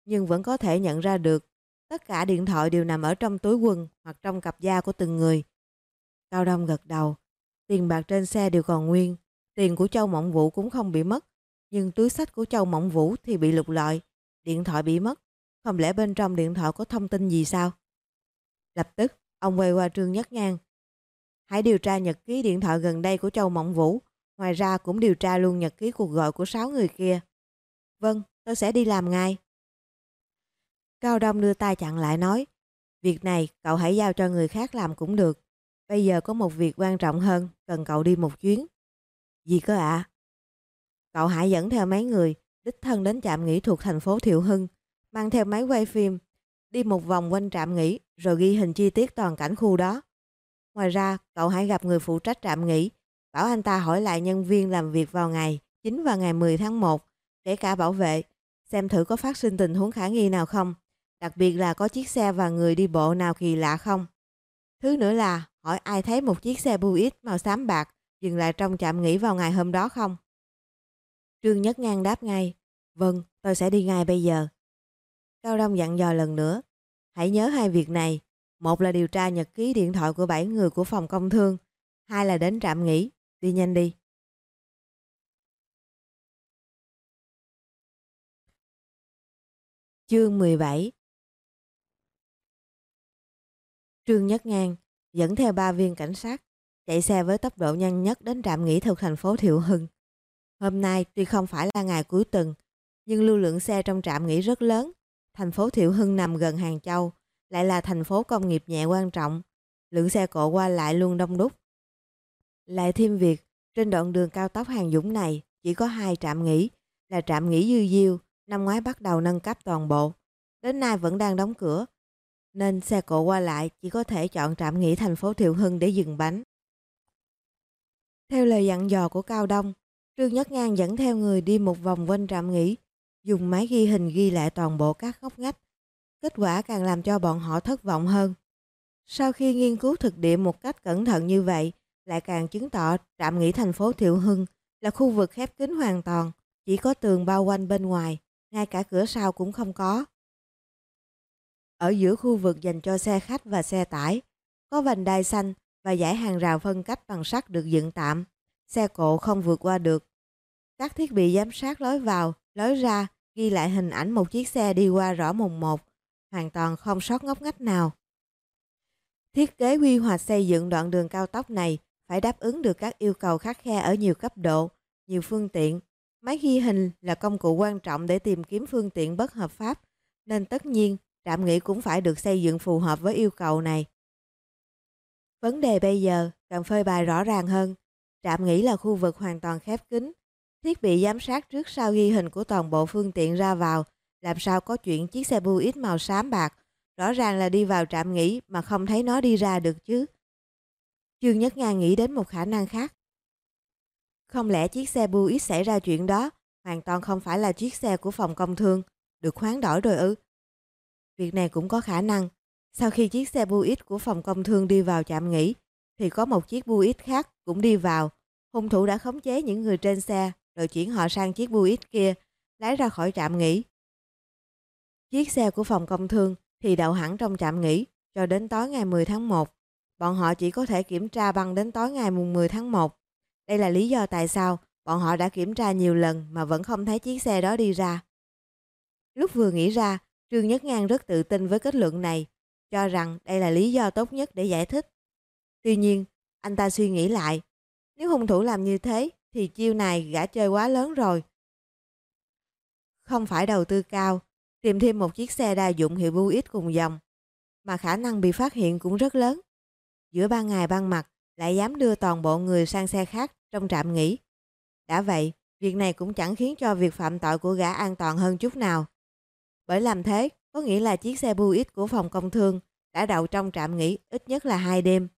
nhưng vẫn có thể nhận ra được tất cả điện thoại đều nằm ở trong túi quần hoặc trong cặp da của từng người. Cao Đông gật đầu. Tiền bạc trên xe đều còn nguyên, tiền của Châu Mộng Vũ cũng không bị mất, nhưng túi xách của Châu Mộng Vũ thì bị lục lọi, điện thoại bị mất. Không lẽ bên trong điện thoại có thông tin gì sao? Lập tức, ông quay qua Trương Nhất Ngang. Hãy điều tra nhật ký điện thoại gần đây của Châu Mộng Vũ. Ngoài ra cũng điều tra luôn nhật ký cuộc gọi của sáu người kia. Vâng, tôi sẽ đi làm ngay. Cao Đông đưa tay chặn lại nói. Việc này cậu hãy giao cho người khác làm cũng được. Bây giờ có một việc quan trọng hơn, cần cậu đi một chuyến. Gì cơ ạ? À? Cậu hãy dẫn theo mấy người, đích thân đến trạm nghỉ thuộc thành phố Thiệu Hưng, mang theo máy quay phim, đi một vòng quanh trạm nghỉ rồi ghi hình chi tiết toàn cảnh khu đó. Ngoài ra, cậu hãy gặp người phụ trách trạm nghỉ, bảo anh ta hỏi lại nhân viên làm việc vào ngày chín và ngày mười tháng một, kể cả bảo vệ, xem thử có phát sinh tình huống khả nghi nào không, đặc biệt là có chiếc xe và người đi bộ nào kỳ lạ không. Thứ nữa là hỏi ai thấy một chiếc xe Buick màu xám bạc dừng lại trong trạm nghỉ vào ngày hôm đó không? Trương Nhất Ngang đáp ngay. Vâng, tôi sẽ đi ngay bây giờ. Cao Đông dặn dò lần nữa. Hãy nhớ hai việc này. Một là điều tra nhật ký điện thoại của bảy người của phòng công thương. Hai là đến trạm nghỉ. Đi nhanh đi. Chương mười bảy. Trương Nhất Ngang dẫn theo ba viên cảnh sát, chạy xe với tốc độ nhanh nhất đến trạm nghỉ thuộc thành phố Thiệu Hưng. Hôm nay tuy không phải là ngày cuối tuần, nhưng lưu lượng xe trong trạm nghỉ rất lớn. Thành phố Thiệu Hưng nằm gần Hàng Châu, lại là thành phố công nghiệp nhẹ quan trọng. Lượng xe cộ qua lại luôn đông đúc. Lại thêm việc, trên đoạn đường cao tốc Hàng Dũng này chỉ có hai trạm nghỉ, là trạm nghỉ Dư Diêu, năm ngoái bắt đầu nâng cấp toàn bộ. Đến nay vẫn đang đóng cửa, nên xe cộ qua lại chỉ có thể chọn trạm nghỉ thành phố Thiệu Hưng để dừng bánh. Theo lời dặn dò của Cao Đông, Trương Nhất Ngang dẫn theo người đi một vòng quanh trạm nghỉ, dùng máy ghi hình ghi lại toàn bộ các ngóc ngách. Kết quả càng làm cho bọn họ thất vọng hơn. Sau khi nghiên cứu thực địa một cách cẩn thận như vậy, lại càng chứng tỏ trạm nghỉ thành phố Thiệu Hưng là khu vực khép kín hoàn toàn, chỉ có tường bao quanh bên ngoài, ngay cả cửa sau cũng không có. Ở giữa khu vực dành cho xe khách và xe tải, có vành đai xanh và dãy hàng rào phân cách bằng sắt được dựng tạm, xe cộ không vượt qua được. Các thiết bị giám sát lối vào, lối ra ghi lại hình ảnh một chiếc xe đi qua rõ mồn một, hoàn toàn không sót ngóc ngách nào. Thiết kế quy hoạch xây dựng đoạn đường cao tốc này phải đáp ứng được các yêu cầu khắt khe ở nhiều cấp độ, nhiều phương tiện. Máy ghi hình là công cụ quan trọng để tìm kiếm phương tiện bất hợp pháp, nên tất nhiên trạm nghỉ cũng phải được xây dựng phù hợp với yêu cầu này. Vấn đề bây giờ cần phơi bày rõ ràng hơn. Trạm nghỉ là khu vực hoàn toàn khép kín. Thiết bị giám sát trước sau ghi hình của toàn bộ phương tiện ra vào. Làm sao có chuyện chiếc xe Buick màu xám bạc rõ ràng là đi vào trạm nghỉ mà không thấy nó đi ra được chứ? Trương Nhất Ngang nghĩ đến một khả năng khác. Không lẽ chiếc xe Buick xảy ra chuyện đó hoàn toàn không phải là chiếc xe của phòng công thương, được hoán đổi rồi ư? Việc này cũng có khả năng. Sau khi chiếc xe Buick của phòng công thương đi vào trạm nghỉ, thì có một chiếc Buick khác cũng đi vào. Hung thủ đã khống chế những người trên xe, rồi chuyển họ sang chiếc Buick kia, lái ra khỏi trạm nghỉ. Chiếc xe của phòng công thương thì đậu hẳn trong trạm nghỉ cho đến tối ngày mười tháng một. Bọn họ chỉ có thể kiểm tra băng đến tối ngày mười tháng một. Đây là lý do tại sao bọn họ đã kiểm tra nhiều lần mà vẫn không thấy chiếc xe đó đi ra. Lúc vừa nghĩ ra, Trương Nhất Ngang rất tự tin với kết luận này, cho rằng đây là lý do tốt nhất để giải thích. Tuy nhiên, anh ta suy nghĩ lại, nếu hung thủ làm như thế thì chiêu này gã chơi quá lớn rồi. Không phải đầu tư cao, tìm thêm một chiếc xe đa dụng hiệu Buick cùng dòng, mà khả năng bị phát hiện cũng rất lớn. Giữa ban ngày ban mặt lại dám đưa toàn bộ người sang xe khác trong trạm nghỉ. Đã vậy, việc này cũng chẳng khiến cho việc phạm tội của gã an toàn hơn chút nào. Bởi làm thế, có nghĩa là chiếc xe Buick của phòng công thương đã đậu trong trạm nghỉ ít nhất là hai đêm.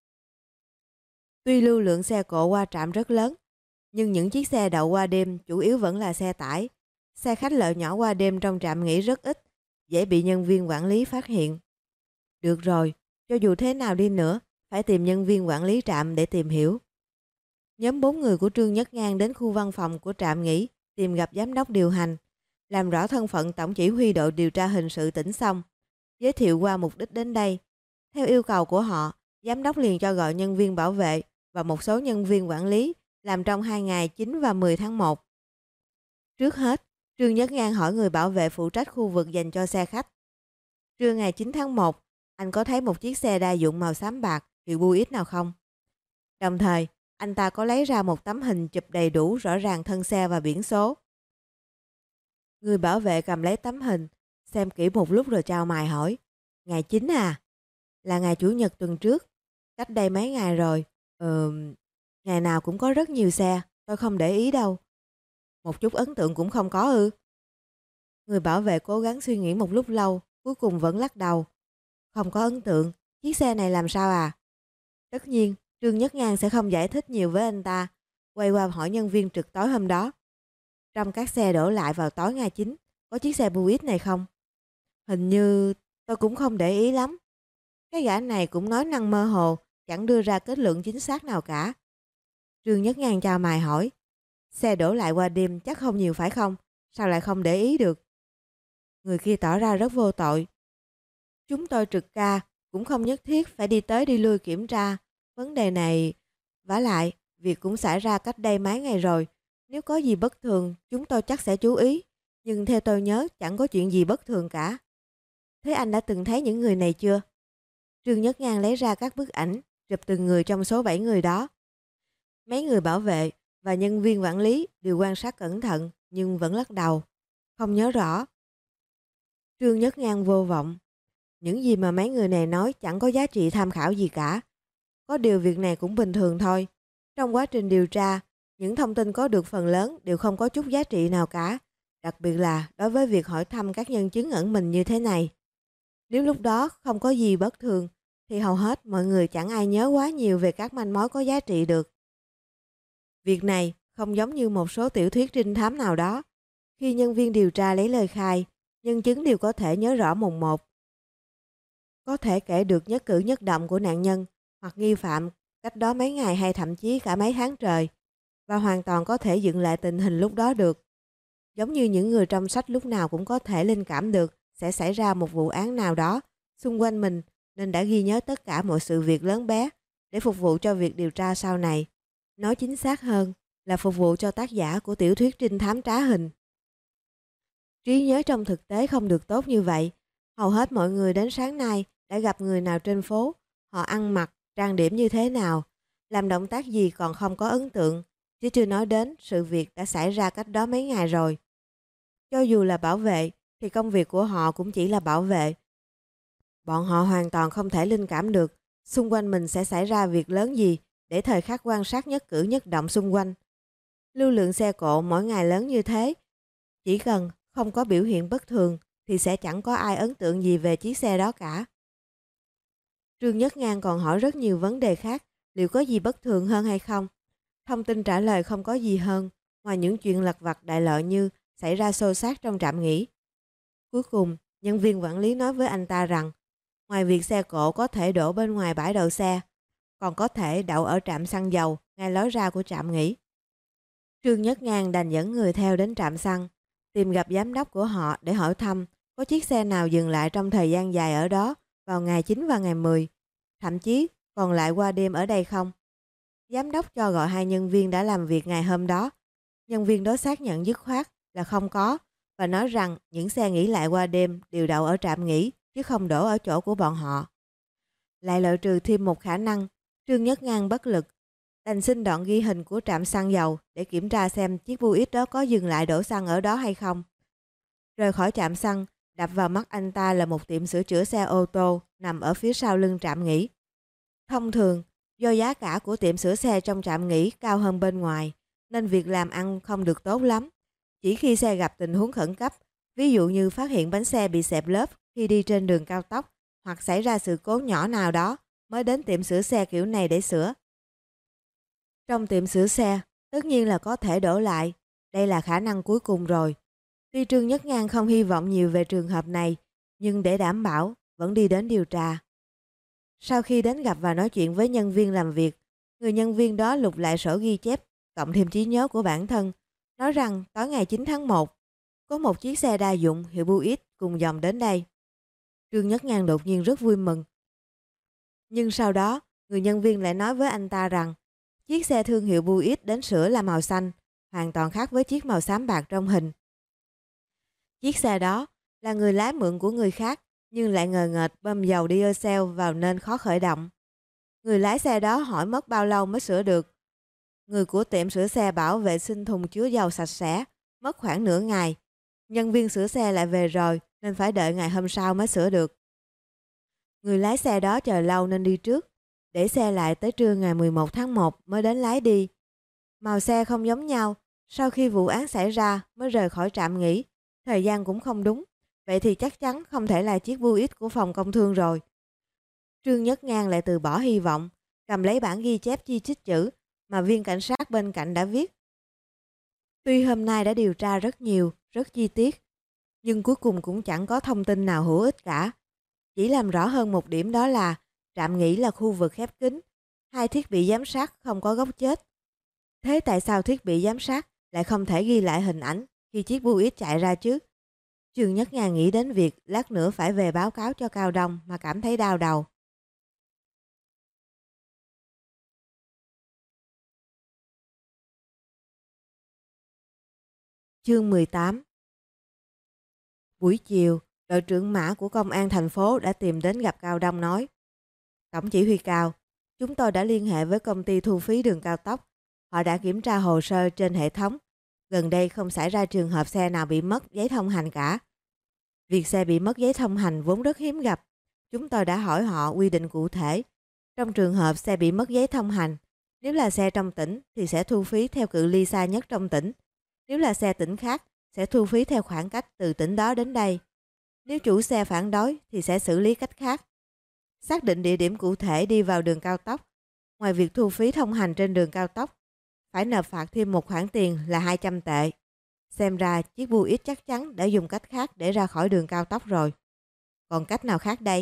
Tuy lưu lượng xe cộ qua trạm rất lớn, nhưng những chiếc xe đậu qua đêm chủ yếu vẫn là xe tải. Xe khách loại nhỏ qua đêm trong trạm nghỉ rất ít, dễ bị nhân viên quản lý phát hiện. Được rồi, cho dù thế nào đi nữa, phải tìm nhân viên quản lý trạm để tìm hiểu. Nhóm bốn người của Trương Nhất Ngang đến khu văn phòng của trạm nghỉ, tìm gặp giám đốc điều hành. làm rõ thân phận tổng chỉ huy đội điều tra hình sự tỉnh xong, giới thiệu qua mục đích đến đây. Theo yêu cầu của họ, giám đốc liền cho gọi nhân viên bảo vệ và một số nhân viên quản lý làm trong hai ngày chín và mười tháng một. Trước hết, Trương Nhất Ngang hỏi người bảo vệ phụ trách khu vực dành cho xe khách. Trưa ngày chín tháng một, anh có thấy một chiếc xe đa dụng màu xám bạc hiệu Buick nào không? Đồng thời, anh ta có lấy ra một tấm hình chụp đầy đủ rõ ràng thân xe và biển số. Người bảo vệ cầm lấy tấm hình, xem kỹ một lúc rồi chau mày hỏi. Ngày chín à? Là ngày Chủ nhật tuần trước. Cách đây mấy ngày rồi. Ờ, ngày nào cũng có rất nhiều xe, tôi không để ý đâu. Một chút ấn tượng cũng không có ư? Người bảo vệ cố gắng suy nghĩ một lúc lâu, cuối cùng vẫn lắc đầu. Không có ấn tượng, chiếc xe này làm sao à? Tất nhiên, Trương Nhất Ngang sẽ không giải thích nhiều với anh ta, quay qua hỏi nhân viên trực tối hôm đó. Trong các xe đổ lại vào tối ngày chín, có chiếc xe Buick này không? Hình như tôi cũng không để ý lắm. Cái gã này cũng nói năng mơ hồ, chẳng đưa ra kết luận chính xác nào cả. Trương Nhất Ngang chào mày hỏi. Xe đổ lại qua đêm chắc không nhiều phải không? Sao lại không để ý được? Người kia tỏ ra rất vô tội. Chúng tôi trực ca, cũng không nhất thiết phải đi tới đi lui kiểm tra. Vấn đề này, vả lại, việc cũng xảy ra cách đây mấy ngày rồi. Nếu có gì bất thường, chúng tôi chắc sẽ chú ý. Nhưng theo tôi nhớ, chẳng có chuyện gì bất thường cả. Thế anh đã từng thấy những người này chưa? Trương Nhất Ngang lấy ra các bức ảnh, chụp từng người trong số bảy người đó. Mấy người bảo vệ và nhân viên quản lý đều quan sát cẩn thận, nhưng vẫn lắc đầu. Không nhớ rõ. Trương Nhất Ngang vô vọng. Những gì mà mấy người này nói chẳng có giá trị tham khảo gì cả. Có điều việc này cũng bình thường thôi. Trong quá trình điều tra, những thông tin có được phần lớn đều không có chút giá trị nào cả. Đặc biệt là đối với việc hỏi thăm các nhân chứng ẩn mình như thế này. Nếu lúc đó không có gì bất thường, thì hầu hết mọi người chẳng ai nhớ quá nhiều về các manh mối có giá trị được. Việc này không giống như một số tiểu thuyết trinh thám nào đó. Khi nhân viên điều tra lấy lời khai, nhân chứng đều có thể nhớ rõ mồn một. Có thể kể được nhất cử nhất động của nạn nhân hoặc nghi phạm cách đó mấy ngày hay thậm chí cả mấy tháng trời, và hoàn toàn có thể dựng lại tình hình lúc đó được. Giống như những người trong sách lúc nào cũng có thể linh cảm được sẽ xảy ra một vụ án nào đó xung quanh mình, nên đã ghi nhớ tất cả mọi sự việc lớn bé để phục vụ cho việc điều tra sau này. Nói chính xác hơn là phục vụ cho tác giả của tiểu thuyết trinh thám trá hình. Trí nhớ trong thực tế không được tốt như vậy. Hầu hết mọi người đến sáng nay đã gặp người nào trên phố, họ ăn mặc, trang điểm như thế nào, làm động tác gì còn không có ấn tượng, chứ chưa nói đến sự việc đã xảy ra cách đó mấy ngày rồi. Cho dù là bảo vệ, thì công việc của họ cũng chỉ là bảo vệ. Bọn họ hoàn toàn không thể linh cảm được xung quanh mình sẽ xảy ra việc lớn gì để thời khắc quan sát nhất cử nhất động xung quanh. Lưu lượng xe cộ mỗi ngày lớn như thế, chỉ cần không có biểu hiện bất thường thì sẽ chẳng có ai ấn tượng gì về chiếc xe đó cả. Trương Nhất Ngang còn hỏi rất nhiều vấn đề khác, liệu có gì bất thường hơn hay không? Thông tin trả lời không có gì hơn, ngoài những chuyện lặt vặt đại loại như xảy ra xô xát trong trạm nghỉ. Cuối cùng, nhân viên quản lý nói với anh ta rằng, ngoài việc xe cộ có thể đổ bên ngoài bãi đậu xe, còn có thể đậu ở trạm xăng dầu ngay lối ra của trạm nghỉ. Trương Nhất Ngang đành dẫn người theo đến trạm xăng, tìm gặp giám đốc của họ để hỏi thăm có chiếc xe nào dừng lại trong thời gian dài ở đó vào ngày chín và ngày mười, thậm chí còn lại qua đêm ở đây không. Giám đốc cho gọi hai nhân viên đã làm việc ngày hôm đó. Nhân viên đó xác nhận dứt khoát là không có và nói rằng những xe nghỉ lại qua đêm đều đậu ở trạm nghỉ chứ không đổ ở chỗ của bọn họ. Lại loại trừ thêm một khả năng, Trương Nhất Ngang bất lực, đành xin đoạn ghi hình của trạm xăng dầu để kiểm tra xem chiếc Buick đó có dừng lại đổ xăng ở đó hay không. Rời khỏi trạm xăng, đập vào mắt anh ta là một tiệm sửa chữa xe ô tô nằm ở phía sau lưng trạm nghỉ. Thông thường, do giá cả của tiệm sửa xe trong trạm nghỉ cao hơn bên ngoài, nên việc làm ăn không được tốt lắm. Chỉ khi xe gặp tình huống khẩn cấp, ví dụ như phát hiện bánh xe bị xẹp lớp khi đi trên đường cao tốc hoặc xảy ra sự cố nhỏ nào đó, mới đến tiệm sửa xe kiểu này để sửa. Trong tiệm sửa xe, tất nhiên là có thể đổ lại. Đây là khả năng cuối cùng rồi. Tuy Trương Nhất Ngang không hy vọng nhiều về trường hợp này, nhưng để đảm bảo, vẫn đi đến điều tra. Sau khi đến gặp và nói chuyện với nhân viên làm việc, người nhân viên đó lục lại sổ ghi chép, cộng thêm trí nhớ của bản thân, nói rằng tối ngày chín tháng một, Có một chiếc xe đa dụng hiệu Buick cùng dòng đến đây. Trương Nhất Ngang đột nhiên rất vui mừng. Nhưng sau đó, người nhân viên lại nói với anh ta rằng chiếc xe thương hiệu Buick đến sửa là màu xanh, hoàn toàn khác với chiếc màu xám bạc trong hình. Chiếc xe đó là người lái mượn của người khác, nhưng lại ngờ nghệch bơm dầu diesel vào nên khó khởi động. Người lái xe đó hỏi mất bao lâu mới sửa được. Người của tiệm sửa xe bảo vệ sinh thùng chứa dầu sạch sẽ, mất khoảng nửa ngày. Nhân viên sửa xe lại về rồi nên phải đợi ngày hôm sau mới sửa được. Người lái xe đó chờ lâu nên đi trước, để xe lại tới trưa ngày mười một tháng một mới đến lái đi. Màu xe không giống nhau, sau khi vụ án xảy ra mới rời khỏi trạm nghỉ, thời gian cũng không đúng, vậy thì chắc chắn không thể là chiếc Buick của phòng công thương rồi. Trương Nhất Ngang lại từ bỏ hy vọng, cầm lấy bản ghi chép chi chít chữ mà viên cảnh sát bên cạnh đã viết. Tuy hôm nay đã điều tra rất nhiều, rất chi tiết, nhưng cuối cùng cũng chẳng có thông tin nào hữu ích cả. Chỉ làm rõ hơn một điểm, đó là trạm nghỉ là khu vực khép kín, hai thiết bị giám sát không có góc chết. Thế tại sao thiết bị giám sát lại không thể ghi lại hình ảnh khi chiếc Buick chạy ra chứ? Trương Nhất Ngang nghĩ đến việc lát nữa phải về báo cáo cho Cao Đông mà cảm thấy đau đầu. Chương mười tám. Buổi chiều, đội trưởng Mã của công an thành phố đã tìm đến gặp Cao Đông nói: Tổng chỉ huy Cao, chúng tôi đã liên hệ với công ty thu phí đường cao tốc. Họ đã kiểm tra hồ sơ trên hệ thống. Gần đây không xảy ra trường hợp xe nào bị mất giấy thông hành cả. Việc xe bị mất giấy thông hành vốn rất hiếm gặp. Chúng tôi đã hỏi họ quy định cụ thể. Trong trường hợp xe bị mất giấy thông hành, nếu là xe trong tỉnh thì sẽ thu phí theo cự ly xa nhất trong tỉnh. Nếu là xe tỉnh khác, sẽ thu phí theo khoảng cách từ tỉnh đó đến đây. Nếu chủ xe phản đối thì sẽ xử lý cách khác. Xác định địa điểm cụ thể đi vào đường cao tốc. Ngoài việc thu phí thông hành trên đường cao tốc, phải nộp phạt thêm một khoản tiền là hai trăm tệ. Xem ra chiếc Buick chắc chắn đã dùng cách khác để ra khỏi đường cao tốc rồi. Còn cách nào khác đây?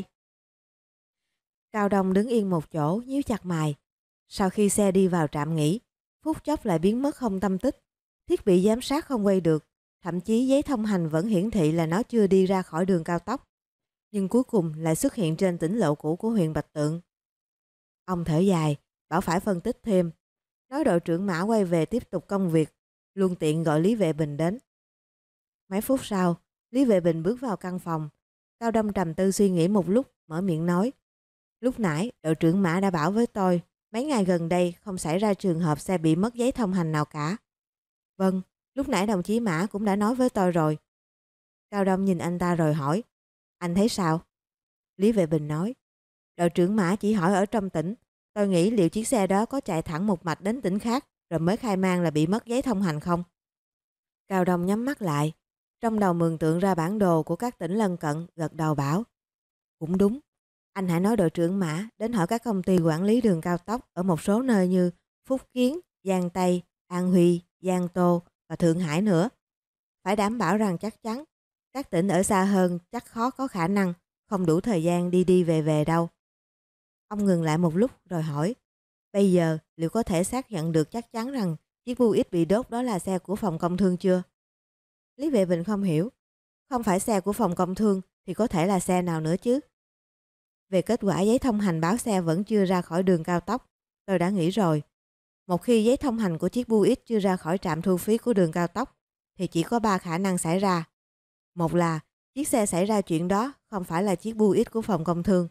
Cao Đông đứng yên một chỗ, nhíu chặt mày. Sau khi xe đi vào trạm nghỉ, phút chốc lại biến mất không tâm tích. Thiết bị giám sát không quay được, thậm chí giấy thông hành vẫn hiển thị là nó chưa đi ra khỏi đường cao tốc. Nhưng cuối cùng lại xuất hiện trên tỉnh lộ cũ của huyện Bạch Tượng. Ông thở dài, bảo phải phân tích thêm. Nói đội trưởng Mã quay về tiếp tục công việc, luôn tiện gọi Lý Vệ Bình đến. Mấy phút sau, Lý Vệ Bình bước vào căn phòng. Cao Đông trầm tư suy nghĩ một lúc, mở miệng nói: Lúc nãy đội trưởng Mã đã bảo với tôi, mấy ngày gần đây không xảy ra trường hợp xe bị mất giấy thông hành nào cả. Vâng, lúc nãy đồng chí Mã cũng đã nói với tôi rồi. Cao Đông nhìn anh ta rồi hỏi: Anh thấy sao? Lý Vệ Bình nói: Đội trưởng Mã chỉ hỏi ở trong tỉnh. Tôi nghĩ liệu chiếc xe đó có chạy thẳng một mạch đến tỉnh khác rồi mới khai man là bị mất giấy thông hành không? Cao Đông nhắm mắt lại, trong đầu mường tượng ra bản đồ của các tỉnh lân cận, gật đầu bảo: Cũng đúng. Anh hãy nói đội trưởng Mã đến hỏi các công ty quản lý đường cao tốc ở một số nơi như Phúc Kiến, Giang Tây, An Huy, Giang Tô và Thượng Hải nữa. Phải đảm bảo rằng chắc chắn các tỉnh ở xa hơn chắc khó có khả năng không đủ thời gian đi đi về về đâu. Ông ngừng lại một lúc rồi hỏi: Bây giờ liệu có thể xác nhận được chắc chắn rằng chiếc Buick bị đốt đó là xe của phòng công thương chưa? Lý Vệ Bình không hiểu. Không phải xe của phòng công thương thì có thể là xe nào nữa chứ? Về kết quả giấy thông hành báo xe vẫn chưa ra khỏi đường cao tốc, tôi đã nghĩ rồi. Một khi giấy thông hành của chiếc Buick chưa ra khỏi trạm thu phí của đường cao tốc thì chỉ có ba khả năng xảy ra. Một là chiếc xe xảy ra chuyện đó không phải là chiếc Buick của phòng công thương.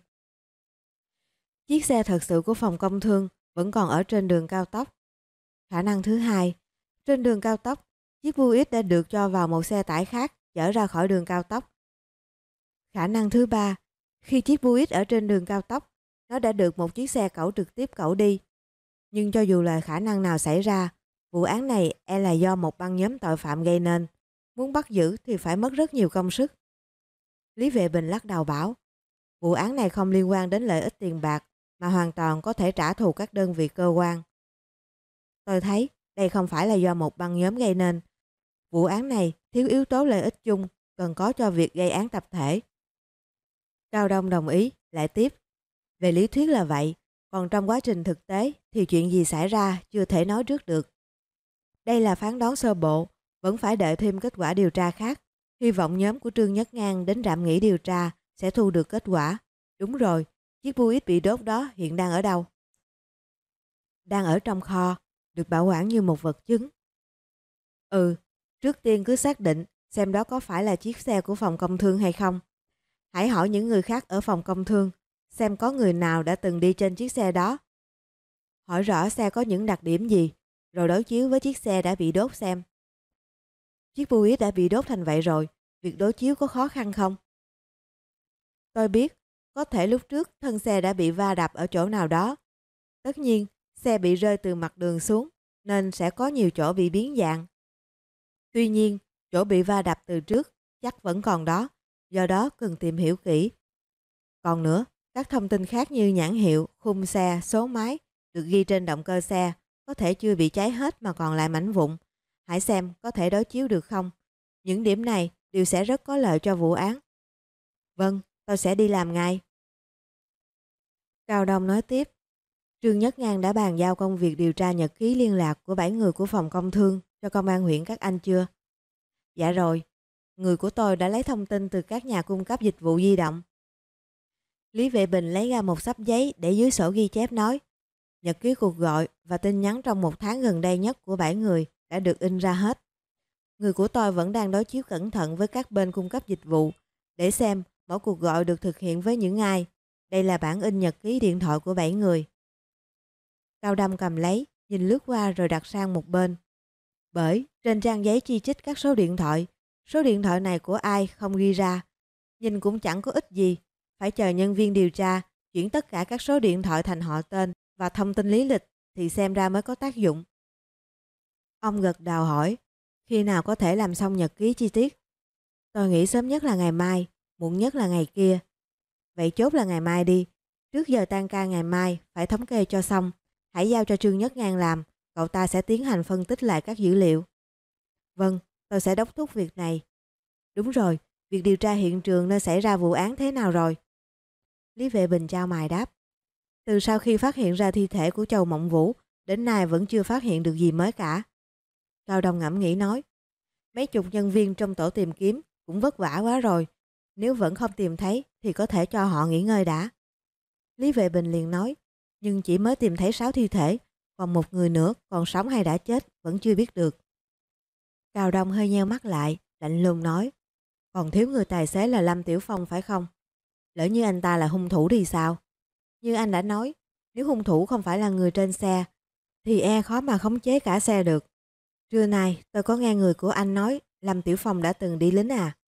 Chiếc xe thật sự của phòng công thương vẫn còn ở trên đường cao tốc. Khả năng thứ hai, trên đường cao tốc, chiếc Buick đã được cho vào một xe tải khác chở ra khỏi đường cao tốc. Khả năng thứ ba, khi chiếc Buick ở trên đường cao tốc, nó đã được một chiếc xe cẩu trực tiếp cẩu đi. Nhưng cho dù là khả năng nào xảy ra, vụ án này e là do một băng nhóm tội phạm gây nên. Muốn bắt giữ thì phải mất rất nhiều công sức. Lý Vệ Bình lắc đầu bảo: Vụ án này không liên quan đến lợi ích tiền bạc, mà hoàn toàn có thể trả thù các đơn vị cơ quan. Tôi thấy đây không phải là do một băng nhóm gây nên. Vụ án này thiếu yếu tố lợi ích chung cần có cho việc gây án tập thể. Cao Đông đồng ý, lại tiếp: Về lý thuyết là vậy, còn trong quá trình thực tế thì chuyện gì xảy ra chưa thể nói trước được. Đây là phán đoán sơ bộ, vẫn phải đợi thêm kết quả điều tra khác Hy vọng nhóm của Trương Nhất Ngang đến trạm nghỉ điều tra sẽ thu được kết quả. Đúng rồi, chiếc Buick bị đốt đó hiện đang ở đâu? Đang ở trong kho, được bảo quản như một vật chứng. Ừ, trước tiên cứ xác định xem đó có phải là chiếc xe của phòng công thương hay không. Hãy hỏi những người khác ở phòng công thương xem có người nào đã từng đi trên chiếc xe đó. Hỏi rõ xe có những đặc điểm gì, rồi đối chiếu với chiếc xe đã bị đốt xem. Chiếc Buick đã bị đốt thành vậy rồi, việc đối chiếu có khó khăn không? Tôi biết, có thể lúc trước thân xe đã bị va đập ở chỗ nào đó. Tất nhiên, xe bị rơi từ mặt đường xuống, nên sẽ có nhiều chỗ bị biến dạng. Tuy nhiên, chỗ bị va đập từ trước chắc vẫn còn đó, do đó cần tìm hiểu kỹ. Còn nữa, các thông tin khác như nhãn hiệu, khung xe, số máy được ghi trên động cơ xe có thể chưa bị cháy hết mà còn lại mảnh vụn. Hãy xem có thể đối chiếu được không. Những điểm này đều sẽ rất có lợi cho vụ án. Vâng, tôi sẽ đi làm ngay. Cao Đông nói tiếp. Trương Nhất Ngang đã bàn giao công việc điều tra nhật ký liên lạc của bảy người của phòng công thương cho công an huyện các anh chưa? Dạ rồi, người của tôi đã lấy thông tin từ các nhà cung cấp dịch vụ di động. Lý Vệ Bình lấy ra một xấp giấy để dưới sổ ghi chép nói. Nhật ký cuộc gọi và tin nhắn trong một tháng gần đây nhất của bảy người đã được in ra hết. Người của tôi vẫn đang đối chiếu cẩn thận với các bên cung cấp dịch vụ để xem mỗi cuộc gọi được thực hiện với những ai. Đây là bản in nhật ký điện thoại của bảy người. Cao Đông cầm lấy, nhìn lướt qua rồi đặt sang một bên. Bởi trên trang giấy chi chít các số điện thoại, số điện thoại này của ai không ghi ra. Nhìn cũng chẳng có ích gì, phải chờ nhân viên điều tra chuyển tất cả các số điện thoại thành họ tên và thông tin lý lịch thì xem ra mới có tác dụng. Ông gật đầu hỏi, khi nào có thể làm xong nhật ký chi tiết? Tôi nghĩ sớm nhất là ngày mai, muộn nhất là ngày kia. Vậy chốt là ngày mai đi, trước giờ tan ca ngày mai phải thống kê cho xong. Hãy giao cho Trương Nhất Ngang làm, cậu ta sẽ tiến hành phân tích lại các dữ liệu. Vâng, tôi sẽ đốc thúc việc này. Đúng rồi, việc điều tra hiện trường nơi xảy ra vụ án thế nào rồi? Lý Vệ Bình chau mày đáp. Từ sau khi phát hiện ra thi thể của Châu Mộng Vũ, đến nay vẫn chưa phát hiện được gì mới cả. Cao Đông ngẫm nghĩ nói. Mấy chục nhân viên trong tổ tìm kiếm cũng vất vả quá rồi. Nếu vẫn không tìm thấy thì có thể cho họ nghỉ ngơi đã. Lý Vệ Bình liền nói. Nhưng chỉ mới tìm thấy sáu thi thể, còn một người nữa còn sống hay đã chết vẫn chưa biết được. Cao Đông hơi nheo mắt lại, lạnh lùng nói. Còn thiếu người tài xế là Lâm Tiểu Phong phải không? Lỡ như anh ta là hung thủ thì sao? Như anh đã nói, nếu hung thủ không phải là người trên xe, thì e khó mà khống chế cả xe được. Trưa nay tôi có nghe người của anh nói Lâm Tiểu Phong đã từng đi lính à?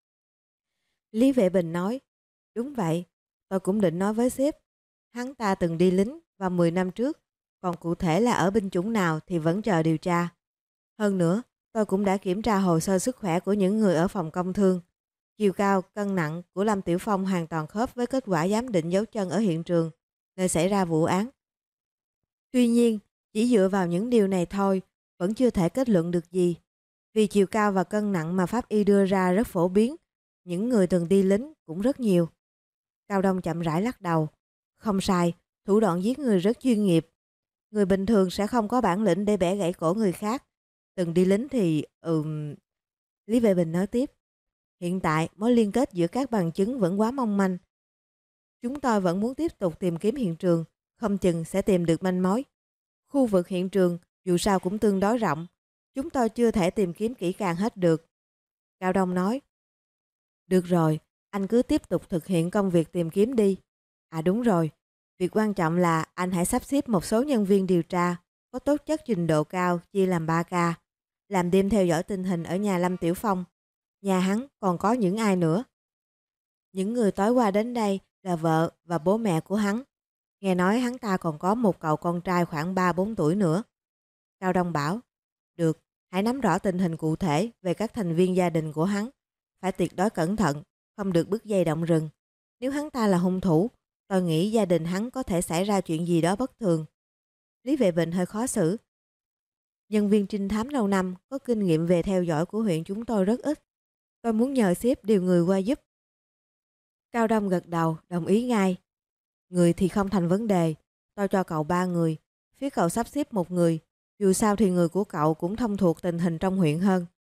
Lý Vệ Bình nói, đúng vậy, tôi cũng định nói với sếp. Hắn ta từng đi lính vào mười năm trước, còn cụ thể là ở binh chủng nào thì vẫn chờ điều tra. Hơn nữa, tôi cũng đã kiểm tra hồ sơ sức khỏe của những người ở phòng công thương. Chiều cao, cân nặng của Lâm Tiểu Phong hoàn toàn khớp với kết quả giám định dấu chân ở hiện trường, nơi xảy ra vụ án. Tuy nhiên, chỉ dựa vào những điều này thôi, vẫn chưa thể kết luận được gì. Vì chiều cao và cân nặng mà pháp y đưa ra rất phổ biến, những người từng đi lính cũng rất nhiều. Cao Đông chậm rãi lắc đầu. Không sai, thủ đoạn giết người rất chuyên nghiệp. Người bình thường sẽ không có bản lĩnh để bẻ gãy cổ người khác. Từng đi lính thì... Ừm... Lý Vệ Bình nói tiếp. Hiện tại, mối liên kết giữa các bằng chứng vẫn quá mong manh. Chúng tôi vẫn muốn tiếp tục tìm kiếm hiện trường, không chừng sẽ tìm được manh mối. Khu vực hiện trường dù sao cũng tương đối rộng, chúng tôi chưa thể tìm kiếm kỹ càng hết được. Cao Đông nói. Được rồi, anh cứ tiếp tục thực hiện công việc tìm kiếm đi. À đúng rồi, việc quan trọng là anh hãy sắp xếp một số nhân viên điều tra có tố chất trình độ cao chia làm ba ca, làm đêm theo dõi tình hình ở nhà Lâm Tiểu Phong. Nhà hắn còn có những ai nữa? Những người tối qua đến đây là vợ và bố mẹ của hắn. Nghe nói hắn ta còn có một cậu con trai khoảng ba bốn tuổi nữa. Cao Đông bảo, được, hãy nắm rõ tình hình cụ thể về các thành viên gia đình của hắn. Phải tuyệt đối cẩn thận, không được bứt dây động rừng. Nếu hắn ta là hung thủ, tôi nghĩ gia đình hắn có thể xảy ra chuyện gì đó bất thường. Lý Vệ Bình hơi khó xử. Nhân viên trinh thám lâu năm có kinh nghiệm về theo dõi của huyện chúng tôi rất ít. Tôi muốn nhờ sếp điều người qua giúp. Cao Đông gật đầu, đồng ý ngay. Người thì không thành vấn đề. Tôi cho cậu ba người. Phía cậu sắp xếp một người. Dù sao thì người của cậu cũng thông thuộc tình hình trong huyện hơn.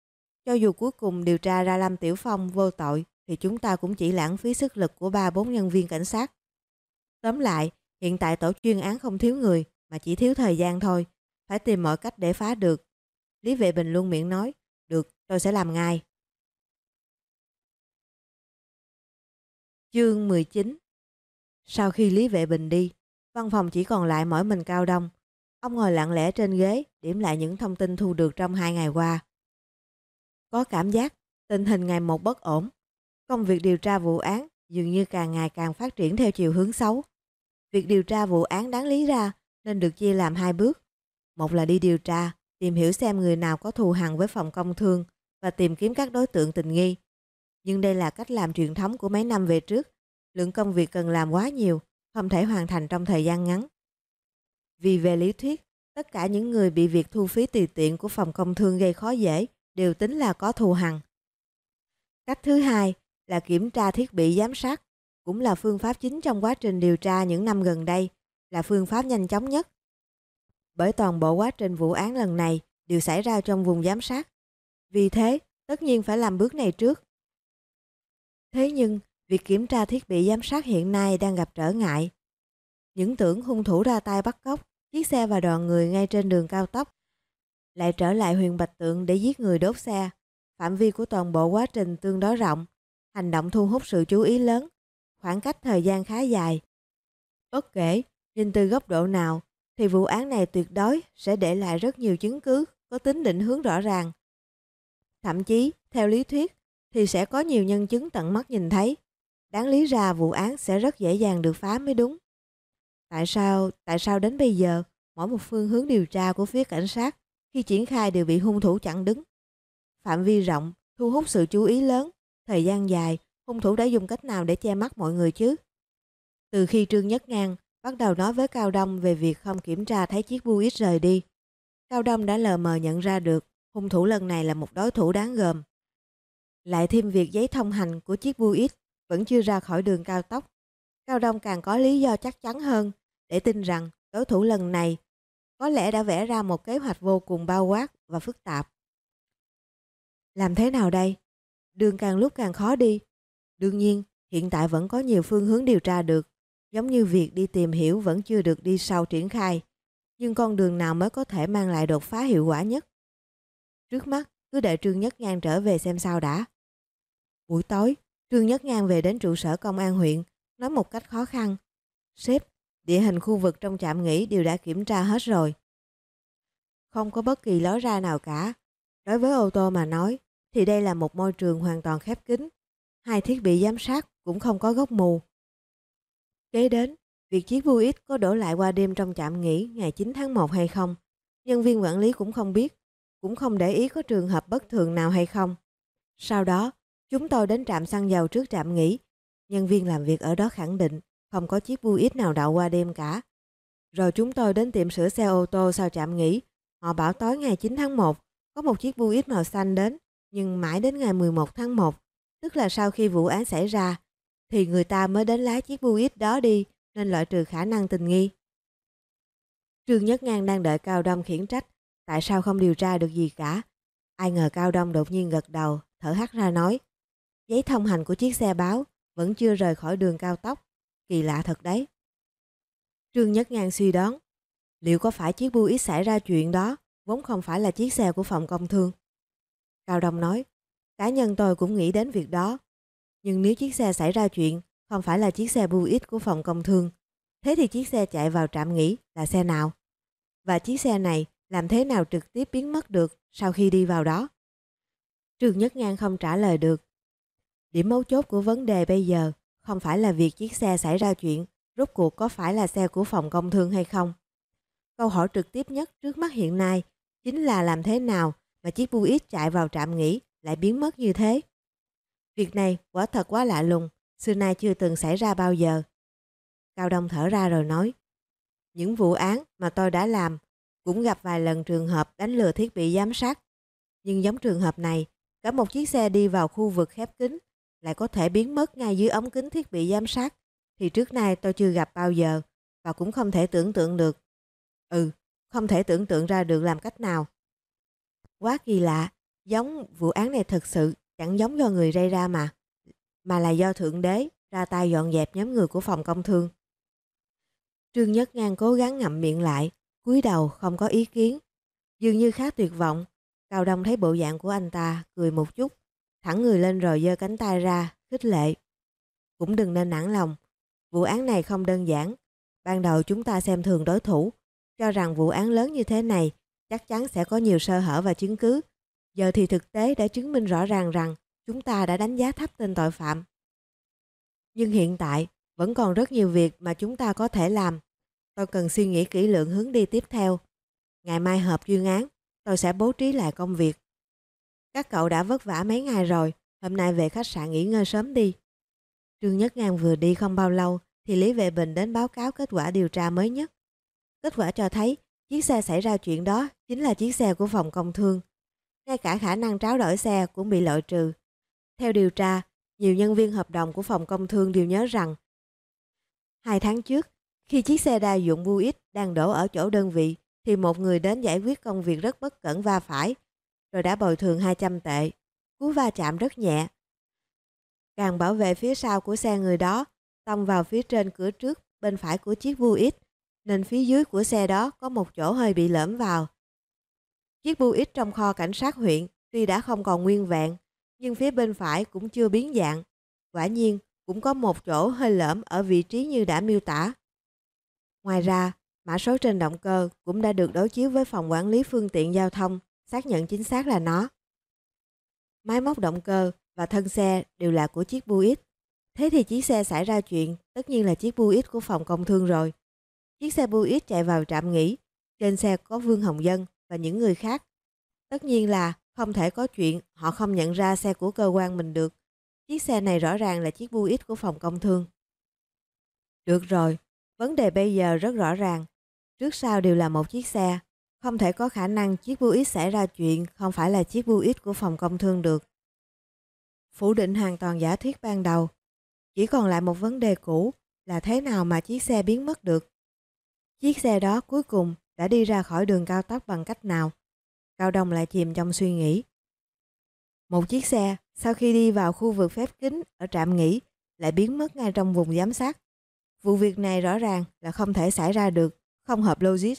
Cho dù cuối cùng điều tra ra Lâm Tiểu Phong vô tội thì chúng ta cũng chỉ lãng phí sức lực của ba bốn nhân viên cảnh sát. Tóm lại, hiện tại tổ chuyên án không thiếu người mà chỉ thiếu thời gian thôi. Phải tìm mọi cách để phá được. Lý Vệ Bình luôn miệng nói, được, tôi sẽ làm ngay. Chương mười chín. Sau khi Lý Vệ Bình đi, văn phòng chỉ còn lại mỗi mình Cao Đông. Ông ngồi lặng lẽ trên ghế, điểm lại những thông tin thu được trong hai ngày qua. Có cảm giác tình hình ngày một bất ổn. Công việc điều tra vụ án dường như càng ngày càng phát triển theo chiều hướng xấu. Việc điều tra vụ án đáng lý ra nên được chia làm hai bước. Một là đi điều tra, tìm hiểu xem người nào có thù hằn với phòng công thương và tìm kiếm các đối tượng tình nghi. Nhưng đây là cách làm truyền thống của mấy năm về trước. Lượng công việc cần làm quá nhiều, không thể hoàn thành trong thời gian ngắn. Vì về lý thuyết, tất cả những người bị việc thu phí tùy tiện của phòng công thương gây khó dễ đều tính là có thù hằn. Cách thứ hai là kiểm tra thiết bị giám sát, cũng là phương pháp chính trong quá trình điều tra những năm gần đây, là phương pháp nhanh chóng nhất. Bởi toàn bộ quá trình vụ án lần này đều xảy ra trong vùng giám sát. Vì thế, tất nhiên phải làm bước này trước. Thế nhưng, việc kiểm tra thiết bị giám sát hiện nay đang gặp trở ngại. Những tưởng hung thủ ra tay bắt cóc chiếc xe và đoàn người ngay trên đường cao tốc, lại trở lại huyện Bạch Tượng để giết người đốt xe. Phạm vi của toàn bộ quá trình tương đối rộng, hành động thu hút sự chú ý lớn, khoảng cách thời gian khá dài. Bất kể nhìn từ góc độ nào thì vụ án này tuyệt đối sẽ để lại rất nhiều chứng cứ có tính định hướng rõ ràng. Thậm chí, theo lý thuyết thì sẽ có nhiều nhân chứng tận mắt nhìn thấy. Đáng lý ra vụ án sẽ rất dễ dàng được phá mới đúng. Tại sao, tại sao đến bây giờ mỗi một phương hướng điều tra của phía cảnh sát khi triển khai đều bị hung thủ chặn đứng? Phạm vi rộng, thu hút sự chú ý lớn, thời gian dài, hung thủ đã dùng cách nào để che mắt mọi người chứ? Từ khi Trương Nhất Ngang bắt đầu nói với Cao Đông về việc không kiểm tra thấy chiếc Buick rời đi, Cao Đông đã lờ mờ nhận ra được hung thủ lần này là một đối thủ đáng gờm. Lại thêm việc giấy thông hành của chiếc Buick vẫn chưa ra khỏi đường cao tốc, Cao Đông càng có lý do chắc chắn hơn để tin rằng đối thủ lần này có lẽ đã vẽ ra một kế hoạch vô cùng bao quát và phức tạp. Làm thế nào đây? Đường càng lúc càng khó đi. Đương nhiên, hiện tại vẫn có nhiều phương hướng điều tra được, giống như việc đi tìm hiểu vẫn chưa được đi sâu triển khai. Nhưng con đường nào mới có thể mang lại đột phá hiệu quả nhất? Trước mắt, cứ đợi Trương Nhất Ngang trở về xem sao đã. Buổi tối, Trương Nhất Ngang về đến trụ sở công an huyện, nói một cách khó khăn. Sếp, địa hình khu vực trong trạm nghỉ đều đã kiểm tra hết rồi. Không có bất kỳ lối ra nào cả. Đối với ô tô mà nói, thì đây là một môi trường hoàn toàn khép kín. Hai thiết bị giám sát cũng không có góc mù. Kế đến, việc chiếc Buick có đổ lại qua đêm trong trạm nghỉ ngày chín tháng một hay không, nhân viên quản lý cũng không biết, cũng không để ý có trường hợp bất thường nào hay không. Sau đó, chúng tôi đến trạm xăng dầu trước trạm nghỉ. Nhân viên làm việc ở đó khẳng định không có chiếc Buick nào đậu qua đêm cả. Rồi chúng tôi đến tiệm sửa xe ô tô sau trạm nghỉ. Họ bảo tối ngày chín tháng một có một chiếc Buick màu xanh đến, nhưng mãi đến ngày mười một tháng một, tức là sau khi vụ án xảy ra, thì người ta mới đến lái chiếc Buick đó đi, nên loại trừ khả năng tình nghi. Trương Nhất Ngang đang đợi Cao Đông khiển trách, tại sao không điều tra được gì cả. Ai ngờ Cao Đông đột nhiên gật đầu, thở hắt ra nói, giấy thông hành của chiếc xe báo vẫn chưa rời khỏi đường cao tốc, kỳ lạ thật đấy. Trương Nhất Ngang suy đoán, liệu có phải chiếc Buick xảy ra chuyện đó vốn không phải là chiếc xe của phòng công thương? Cao Đông nói, cá nhân tôi cũng nghĩ đến việc đó. Nhưng nếu chiếc xe xảy ra chuyện không phải là chiếc xe Buick của phòng công thương, thế thì chiếc xe chạy vào trạm nghỉ là xe nào? Và chiếc xe này làm thế nào trực tiếp biến mất được sau khi đi vào đó? Trương Nhất Ngang không trả lời được. Điểm mấu chốt của vấn đề bây giờ không phải là việc chiếc xe xảy ra chuyện rốt cuộc có phải là xe của phòng công thương hay không. Câu hỏi trực tiếp nhất trước mắt hiện nay chính là làm thế nào mà chiếc Buick chạy vào trạm nghỉ lại biến mất như thế. Việc này quả thật quá lạ lùng, xưa nay chưa từng xảy ra bao giờ. Cao Đông thở ra rồi nói, những vụ án mà tôi đã làm cũng gặp vài lần trường hợp đánh lừa thiết bị giám sát. Nhưng giống trường hợp này, cả một chiếc xe đi vào khu vực khép kín lại có thể biến mất ngay dưới ống kính thiết bị giám sát, thì trước nay tôi chưa gặp bao giờ và cũng không thể tưởng tượng được. Ừ, không thể tưởng tượng ra được làm cách nào. Quá kỳ lạ, Giống vụ án này thực sự chẳng giống do người gây ra mà, mà là do Thượng Đế ra tay dọn dẹp nhóm người của phòng công thương. Trương Nhất Ngang cố gắng ngậm miệng lại, cúi đầu không có ý kiến. Dường như khá tuyệt vọng. Cao Đông thấy bộ dạng của anh ta, cười một chút, thẳng người lên rồi giơ cánh tay ra, khích lệ. Cũng đừng nên nản lòng, vụ án này không đơn giản. Ban đầu chúng ta xem thường đối thủ, cho rằng vụ án lớn như thế này chắc chắn sẽ có nhiều sơ hở và chứng cứ. Giờ thì thực tế đã chứng minh rõ ràng rằng chúng ta đã đánh giá thấp tên tội phạm. Nhưng hiện tại vẫn còn rất nhiều việc mà chúng ta có thể làm. Tôi cần suy nghĩ kỹ lưỡng hướng đi tiếp theo. Ngày mai họp chuyên án, tôi sẽ bố trí lại công việc. Các cậu đã vất vả mấy ngày rồi, hôm nay về khách sạn nghỉ ngơi sớm đi. Trương Nhất Ngang vừa đi không bao lâu thì Lý Vệ Bình đến báo cáo kết quả điều tra mới nhất. Kết quả cho thấy chiếc xe xảy ra chuyện đó chính là chiếc xe của phòng công thương. Ngay cả khả năng tráo đổi xe cũng bị loại trừ. Theo điều tra, nhiều nhân viên hợp đồng của phòng công thương đều nhớ rằng hai tháng trước, khi chiếc xe đa dụng Buick đang đổ ở chỗ đơn vị thì một người đến giải quyết công việc rất bất cẩn va phải, rồi đã bồi thường hai trăm tệ. Cú va chạm rất nhẹ. Càng bảo vệ phía sau của xe người đó tông vào phía trên cửa trước bên phải của chiếc Buick, nên phía dưới của xe đó có một chỗ hơi bị lõm vào. Chiếc Buick trong kho cảnh sát huyện tuy đã không còn nguyên vẹn, nhưng phía bên phải cũng chưa biến dạng. Quả nhiên, cũng có một chỗ hơi lõm ở vị trí như đã miêu tả. Ngoài ra, mã số trên động cơ cũng đã được đối chiếu với phòng quản lý phương tiện giao thông, xác nhận chính xác là nó. Máy móc động cơ và thân xe đều là của chiếc Buick. Thế thì chiếc xe xảy ra chuyện tất nhiên là chiếc Buick của phòng công thương rồi. Chiếc xe Buick chạy vào trạm nghỉ, trên xe có Vương Hồng Dân và những người khác. Tất nhiên là không thể có chuyện họ không nhận ra xe của cơ quan mình được. Chiếc xe này rõ ràng là chiếc Buick của phòng công thương. Được rồi, vấn đề bây giờ rất rõ ràng. Trước sau đều là một chiếc xe. Không thể có khả năng chiếc Buick xảy ra chuyện không phải là chiếc Buick của phòng công thương được. Phủ định hoàn toàn giả thuyết ban đầu. Chỉ còn lại một vấn đề cũ là thế nào mà chiếc xe biến mất được. Chiếc xe đó cuối cùng đã đi ra khỏi đường cao tốc bằng cách nào? Cao Đông lại chìm trong suy nghĩ. Một chiếc xe sau khi đi vào khu vực khép kín ở trạm nghỉ lại biến mất ngay trong vùng giám sát. Vụ việc này rõ ràng là không thể xảy ra được, không hợp logic.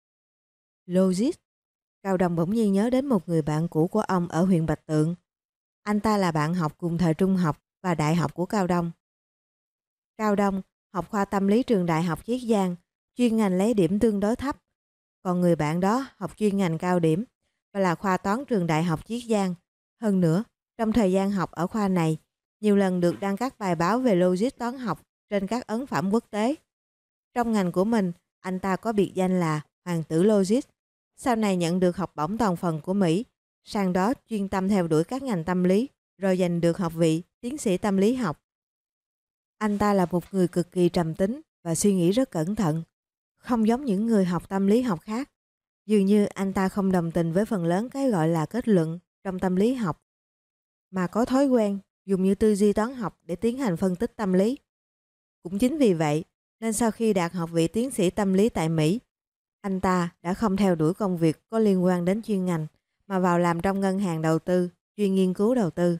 Logic? Cao Đông bỗng nhiên nhớ đến một người bạn cũ của ông ở huyện Bạch Tượng. Anh ta là bạn học cùng thời trung học và đại học của Cao Đông. Cao Đông học khoa tâm lý trường đại học Chiết Giang, chuyên ngành lấy điểm tương đối thấp. Còn người bạn đó học chuyên ngành cao điểm và là khoa toán trường đại học Chiết Giang. Hơn nữa, trong thời gian học ở khoa này, nhiều lần được đăng các bài báo về logic toán học trên các ấn phẩm quốc tế. Trong ngành của mình, anh ta có biệt danh là Hoàng tử Logic. Sau này nhận được học bổng toàn phần của Mỹ, sang đó chuyên tâm theo đuổi các ngành tâm lý, rồi giành được học vị tiến sĩ tâm lý học. Anh ta là một người cực kỳ trầm tính và suy nghĩ rất cẩn thận, không giống những người học tâm lý học khác. Dường như anh ta không đồng tình với phần lớn cái gọi là kết luận trong tâm lý học, mà có thói quen dùng như tư duy toán học để tiến hành phân tích tâm lý. Cũng chính vì vậy, nên sau khi đạt học vị tiến sĩ tâm lý tại Mỹ, anh ta đã không theo đuổi công việc có liên quan đến chuyên ngành, mà vào làm trong ngân hàng đầu tư, chuyên nghiên cứu đầu tư.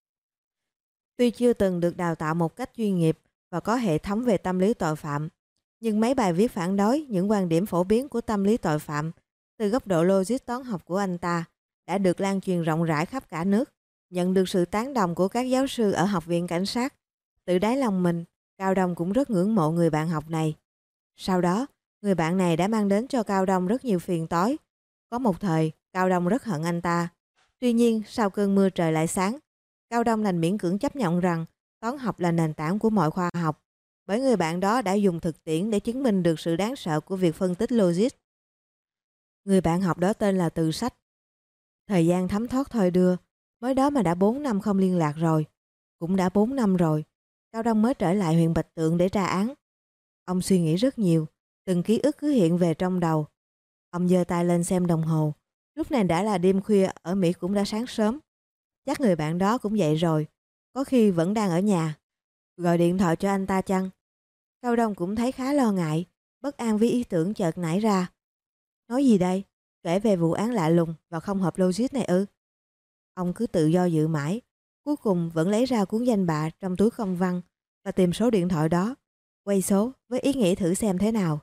Tuy chưa từng được đào tạo một cách chuyên nghiệp và có hệ thống về tâm lý tội phạm, nhưng mấy bài viết phản đối những quan điểm phổ biến của tâm lý tội phạm từ góc độ logic toán học của anh ta đã được lan truyền rộng rãi khắp cả nước, nhận được sự tán đồng của các giáo sư ở Học viện Cảnh sát. Từ đáy lòng mình, Cao Đông cũng rất ngưỡng mộ người bạn học này. Sau đó, người bạn này đã mang đến cho Cao Đông rất nhiều phiền toái. Có một thời, Cao Đông rất hận anh ta. Tuy nhiên, sau cơn mưa trời lại sáng, Cao Đông đành miễn cưỡng chấp nhận rằng toán học là nền tảng của mọi khoa học, bởi người bạn đó đã dùng thực tiễn để chứng minh được sự đáng sợ của việc phân tích logic. Người bạn học đó tên là Từ Sách. Thời gian thấm thoát thôi đưa, mới đó mà đã bốn năm không liên lạc rồi. Cũng đã bốn năm rồi, Cao Đông mới trở lại huyện Bạch Tượng để tra án. Ông suy nghĩ rất nhiều, từng ký ức cứ hiện về trong đầu. Ông giơ tay lên xem đồng hồ. Lúc này đã là đêm khuya, ở Mỹ cũng đã sáng sớm. Chắc người bạn đó cũng dậy rồi, có khi vẫn đang ở nhà. Gọi điện thoại cho anh ta chăng? Cao Đông cũng thấy khá lo ngại, bất an với ý tưởng chợt nảy ra. Nói gì đây? Kể về vụ án lạ lùng và không hợp logic này ư? Ông cứ tự do dự mãi, cuối cùng vẫn lấy ra cuốn danh bạ trong túi công văn và tìm số điện thoại đó, quay số với ý nghĩ thử xem thế nào.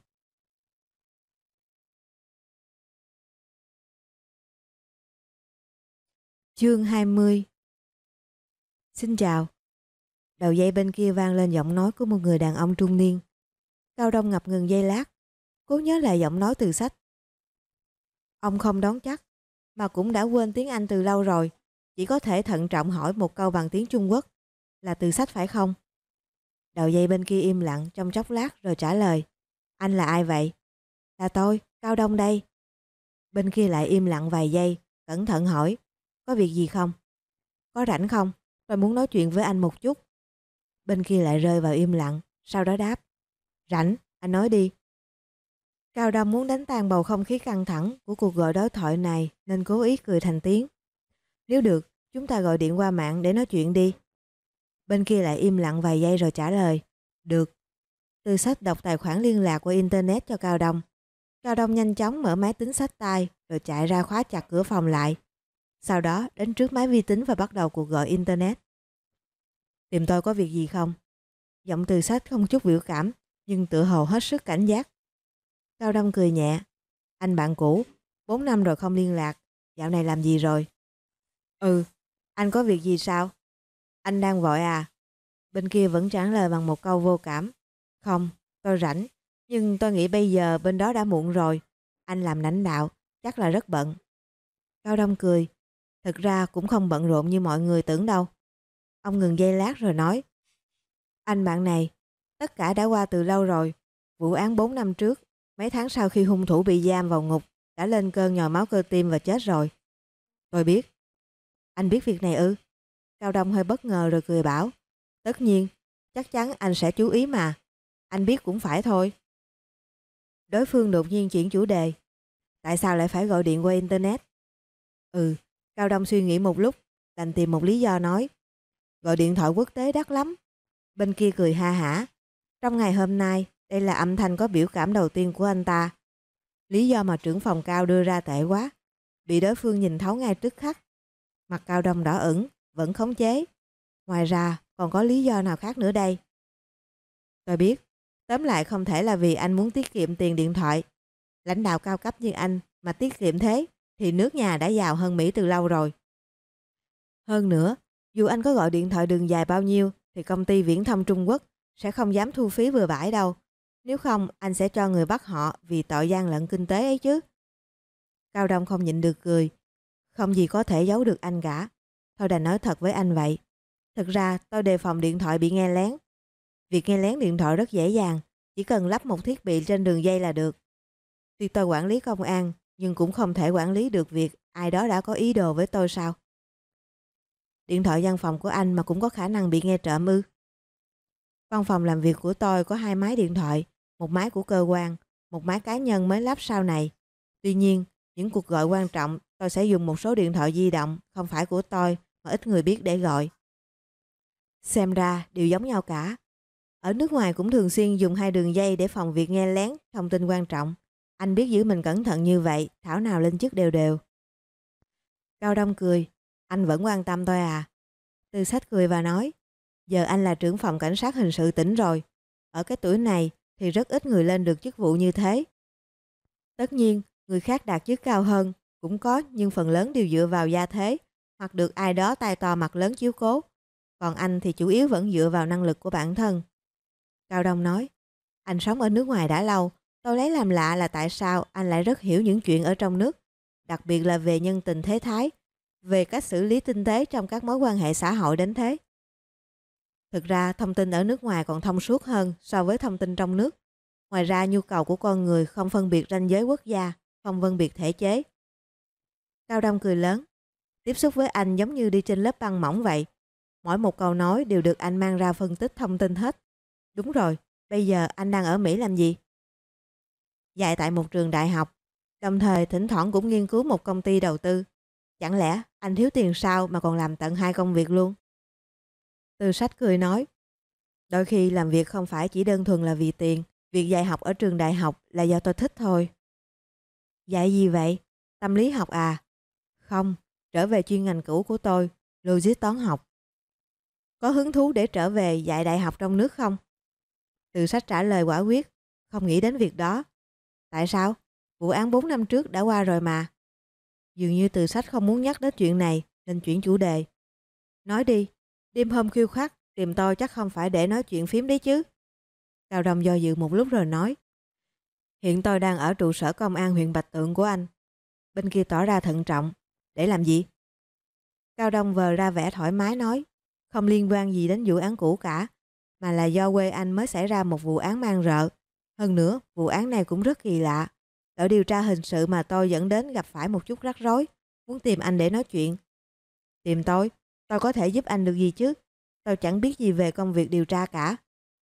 Chương hai mươi. Xin chào. Đầu dây bên kia vang lên giọng nói của một người đàn ông trung niên. Cao Đông ngập ngừng giây lát, cố nhớ lại giọng nói Từ Sách. Ông không đoán chắc, mà cũng đã quên tiếng Anh từ lâu rồi, chỉ có thể thận trọng hỏi một câu bằng tiếng Trung Quốc. Là Từ Sách phải không? Đầu dây bên kia im lặng trong chốc lát rồi trả lời. Anh là ai vậy? Là tôi, Cao Đông đây. Bên kia lại im lặng vài giây, cẩn thận hỏi. Có việc gì không? Có rảnh không? Tôi muốn nói chuyện với anh một chút. Bên kia lại rơi vào im lặng, sau đó đáp. Rảnh, anh nói đi. Cao Đông muốn đánh tan bầu không khí căng thẳng của cuộc gọi đối thoại này nên cố ý cười thành tiếng. Nếu được, chúng ta gọi điện qua mạng để nói chuyện đi. Bên kia lại im lặng vài giây rồi trả lời. Được. Từ Sách đọc tài khoản liên lạc qua Internet cho Cao Đông. Cao Đông nhanh chóng mở máy tính xách tay rồi chạy ra khóa chặt cửa phòng lại. Sau đó đến trước máy vi tính và bắt đầu cuộc gọi Internet. Tìm tôi có việc gì không? Giọng Từ Sách không chút biểu cảm nhưng tựa hồ hết sức cảnh giác. Cao Đông cười nhẹ. Anh bạn cũ, bốn năm rồi không liên lạc, dạo này làm gì rồi? Ừ, anh có việc gì sao? Anh đang vội à? Bên kia vẫn trả lời bằng một câu vô cảm. Không, tôi rảnh, nhưng tôi nghĩ bây giờ bên đó đã muộn rồi. Anh làm lãnh đạo, chắc là rất bận. Cao Đông cười. Thực ra cũng không bận rộn như mọi người tưởng đâu. Ông ngừng giây lát rồi nói. Anh bạn này, tất cả đã qua từ lâu rồi. Vụ án bốn năm trước, mấy tháng sau khi hung thủ bị giam vào ngục, đã lên cơn nhồi máu cơ tim và chết rồi. Tôi biết. Anh biết việc này ư? Cao Đông hơi bất ngờ rồi cười bảo. Tất nhiên, chắc chắn anh sẽ chú ý mà. Anh biết cũng phải thôi. Đối phương đột nhiên chuyển chủ đề. Tại sao lại phải gọi điện qua Internet? Ừ, Cao Đông suy nghĩ một lúc, đành tìm một lý do nói. Gọi điện thoại quốc tế đắt lắm. Bên kia cười ha hả. Trong ngày hôm nay, đây là âm thanh có biểu cảm đầu tiên của anh ta. Lý do mà trưởng phòng Cao đưa ra tệ quá. Bị đối phương nhìn thấu ngay tức khắc. Mặt Cao Đông đỏ ửng, vẫn khống chế. Ngoài ra, còn có lý do nào khác nữa đây? Tôi biết, tóm lại không thể là vì anh muốn tiết kiệm tiền điện thoại. Lãnh đạo cao cấp như anh mà tiết kiệm thế thì nước nhà đã giàu hơn Mỹ từ lâu rồi. Hơn nữa, dù anh có gọi điện thoại đường dài bao nhiêu thì công ty viễn thông Trung Quốc sẽ không dám thu phí bừa bãi đâu. Nếu không, anh sẽ cho người bắt họ vì tội gian lận kinh tế ấy chứ. Cao Đông không nhịn được cười. Không gì có thể giấu được anh cả. Thôi đành nói thật với anh vậy. Thực ra tôi đề phòng điện thoại bị nghe lén. Việc nghe lén điện thoại rất dễ dàng. Chỉ cần lắp một thiết bị trên đường dây là được. Tuy tôi quản lý công an, nhưng cũng không thể quản lý được việc ai đó đã có ý đồ với tôi sao? Điện thoại văn phòng của anh mà cũng có khả năng bị nghe trộm ư? Văn phòng làm việc của tôi có hai máy điện thoại, một máy của cơ quan, một máy cá nhân mới lắp sau này. Tuy nhiên, những cuộc gọi quan trọng tôi sẽ dùng một số điện thoại di động không phải của tôi mà ít người biết để gọi. Xem ra đều giống nhau cả. Ở nước ngoài cũng thường xuyên dùng hai đường dây để phòng việc nghe lén thông tin quan trọng. Anh biết giữ mình cẩn thận như vậy, thảo nào lên chức đều đều. Cao Đông cười. Anh vẫn quan tâm tôi à? Từ Sách cười và nói. Giờ anh là trưởng phòng cảnh sát hình sự tỉnh rồi. Ở cái tuổi này thì rất ít người lên được chức vụ như thế. Tất nhiên, người khác đạt chức cao hơn cũng có, nhưng phần lớn đều dựa vào gia thế hoặc được ai đó tay to mặt lớn chiếu cố. Còn anh thì chủ yếu vẫn dựa vào năng lực của bản thân. Cao Đông nói. Anh sống ở nước ngoài đã lâu. Tôi lấy làm lạ là tại sao anh lại rất hiểu những chuyện ở trong nước, đặc biệt là về nhân tình thế thái, về cách xử lý tinh tế trong các mối quan hệ xã hội đến thế. Thực ra thông tin ở nước ngoài còn thông suốt hơn so với thông tin trong nước. Ngoài ra nhu cầu của con người không phân biệt ranh giới quốc gia, không phân biệt thể chế. Cao Đông cười lớn. Tiếp xúc với anh giống như đi trên lớp băng mỏng vậy. Mỗi một câu nói đều được anh mang ra phân tích thông tin hết. Đúng rồi, bây giờ anh đang ở Mỹ làm gì? Dạy tại một trường đại học, đồng thời thỉnh thoảng cũng nghiên cứu một công ty đầu tư. Chẳng lẽ anh thiếu tiền sao mà còn làm tận hai công việc luôn? Từ Sách cười nói. Đôi khi làm việc không phải chỉ đơn thuần là vì tiền. Việc dạy học ở trường đại học là do tôi thích thôi. Dạy gì vậy? Tâm lý học à? Không, trở về chuyên ngành cũ của tôi, logic toán học. Có hứng thú để trở về dạy đại học trong nước không? Từ Sách trả lời quả quyết, không nghĩ đến việc đó. Tại sao? Vụ án bốn năm trước đã qua rồi mà. Dường như Từ Sách không muốn nhắc đến chuyện này nên chuyển chủ đề. Nói đi, đêm hôm khuya khoắt tìm tôi chắc không phải để nói chuyện phím đấy chứ. Cao Đông do dự một lúc rồi nói. Hiện tôi đang ở trụ sở công an huyện Bạch Tượng của anh. Bên kia tỏ ra thận trọng. Để làm gì? Cao Đông vờ ra vẻ thoải mái nói. Không liên quan gì đến vụ án cũ cả, mà là do quê anh mới xảy ra một vụ án man rợ. Hơn nữa, vụ án này cũng rất kỳ lạ. Đội điều tra hình sự mà tôi dẫn đến gặp phải một chút rắc rối, muốn tìm anh để nói chuyện. Tìm tôi? Tôi có thể giúp anh được gì chứ? Tôi chẳng biết gì về công việc điều tra cả.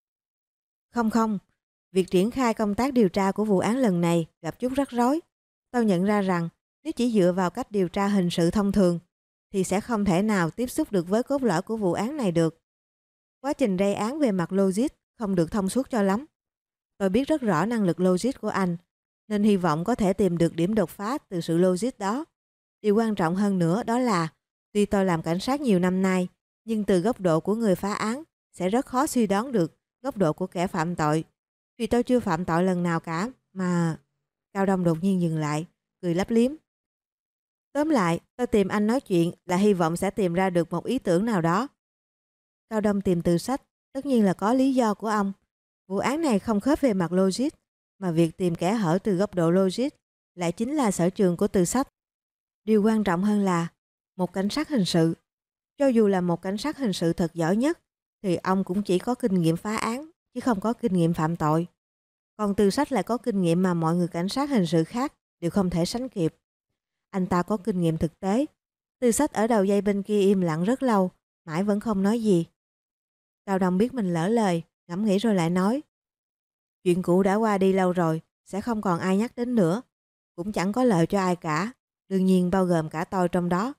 Không không, việc triển khai công tác điều tra của vụ án lần này gặp chút rắc rối. Tôi nhận ra rằng nếu chỉ dựa vào cách điều tra hình sự thông thường thì sẽ không thể nào tiếp xúc được với cốt lõi của vụ án này được. Quá trình gây án về mặt logic không được thông suốt cho lắm. Tôi biết rất rõ năng lực logic của anh, nên hy vọng có thể tìm được điểm đột phá từ sự logic đó. Điều quan trọng hơn nữa đó là, tuy tôi làm cảnh sát nhiều năm nay, nhưng từ góc độ của người phá án sẽ rất khó suy đoán được góc độ của kẻ phạm tội. Vì tôi chưa phạm tội lần nào cả mà... Cao Đông đột nhiên dừng lại, cười lấp liếm. Tóm lại, tôi tìm anh nói chuyện là hy vọng sẽ tìm ra được một ý tưởng nào đó. Cao Đông tìm Từ Sách, tất nhiên là có lý do của ông. Vụ án này không khớp về mặt logic, mà việc tìm kẽ hở từ góc độ logic lại chính là sở trường của Từ Sách. Điều quan trọng hơn là, một cảnh sát hình sự, cho dù là một cảnh sát hình sự thật giỏi nhất, thì ông cũng chỉ có kinh nghiệm phá án, chứ không có kinh nghiệm phạm tội. Còn Từ Sách lại có kinh nghiệm mà mọi người cảnh sát hình sự khác đều không thể sánh kịp. Anh ta có kinh nghiệm thực tế. Từ Sách ở đầu dây bên kia im lặng rất lâu, mãi vẫn không nói gì. Cao Đông biết mình lỡ lời, ngẫm nghĩ rồi lại nói. Chuyện cũ đã qua đi lâu rồi, sẽ không còn ai nhắc đến nữa. Cũng chẳng có lợi cho ai cả, đương nhiên bao gồm cả tôi trong đó.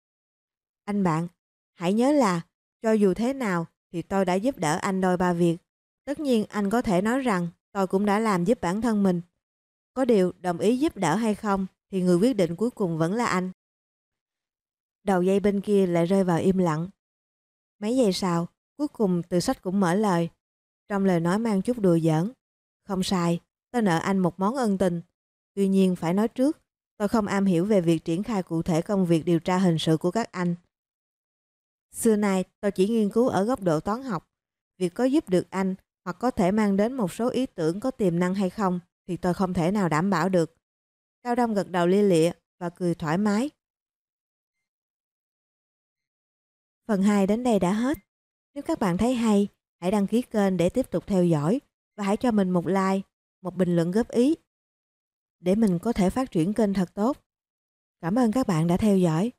Anh bạn, hãy nhớ là, cho dù thế nào thì tôi đã giúp đỡ anh đôi ba việc. Tất nhiên anh có thể nói rằng tôi cũng đã làm giúp bản thân mình. Có điều đồng ý giúp đỡ hay không thì người quyết định cuối cùng vẫn là anh. Đầu dây bên kia lại rơi vào im lặng. Mấy giây sau, cuối cùng Từ Sách cũng mở lời. Trong lời nói mang chút đùa giỡn. Không sai, tôi nợ anh một món ân tình. Tuy nhiên phải nói trước, tôi không am hiểu về việc triển khai cụ thể công việc điều tra hình sự của các anh. Xưa nay tôi chỉ nghiên cứu ở góc độ toán học. Việc có giúp được anh hoặc có thể mang đến một số ý tưởng có tiềm năng hay không thì tôi không thể nào đảm bảo được. Cao Đông gật đầu lia lịa và cười thoải mái. Phần hai đến đây đã hết. Nếu các bạn thấy hay, hãy đăng ký kênh để tiếp tục theo dõi và hãy cho mình một like, một bình luận góp ý để mình có thể phát triển kênh thật tốt. Cảm ơn các bạn đã theo dõi.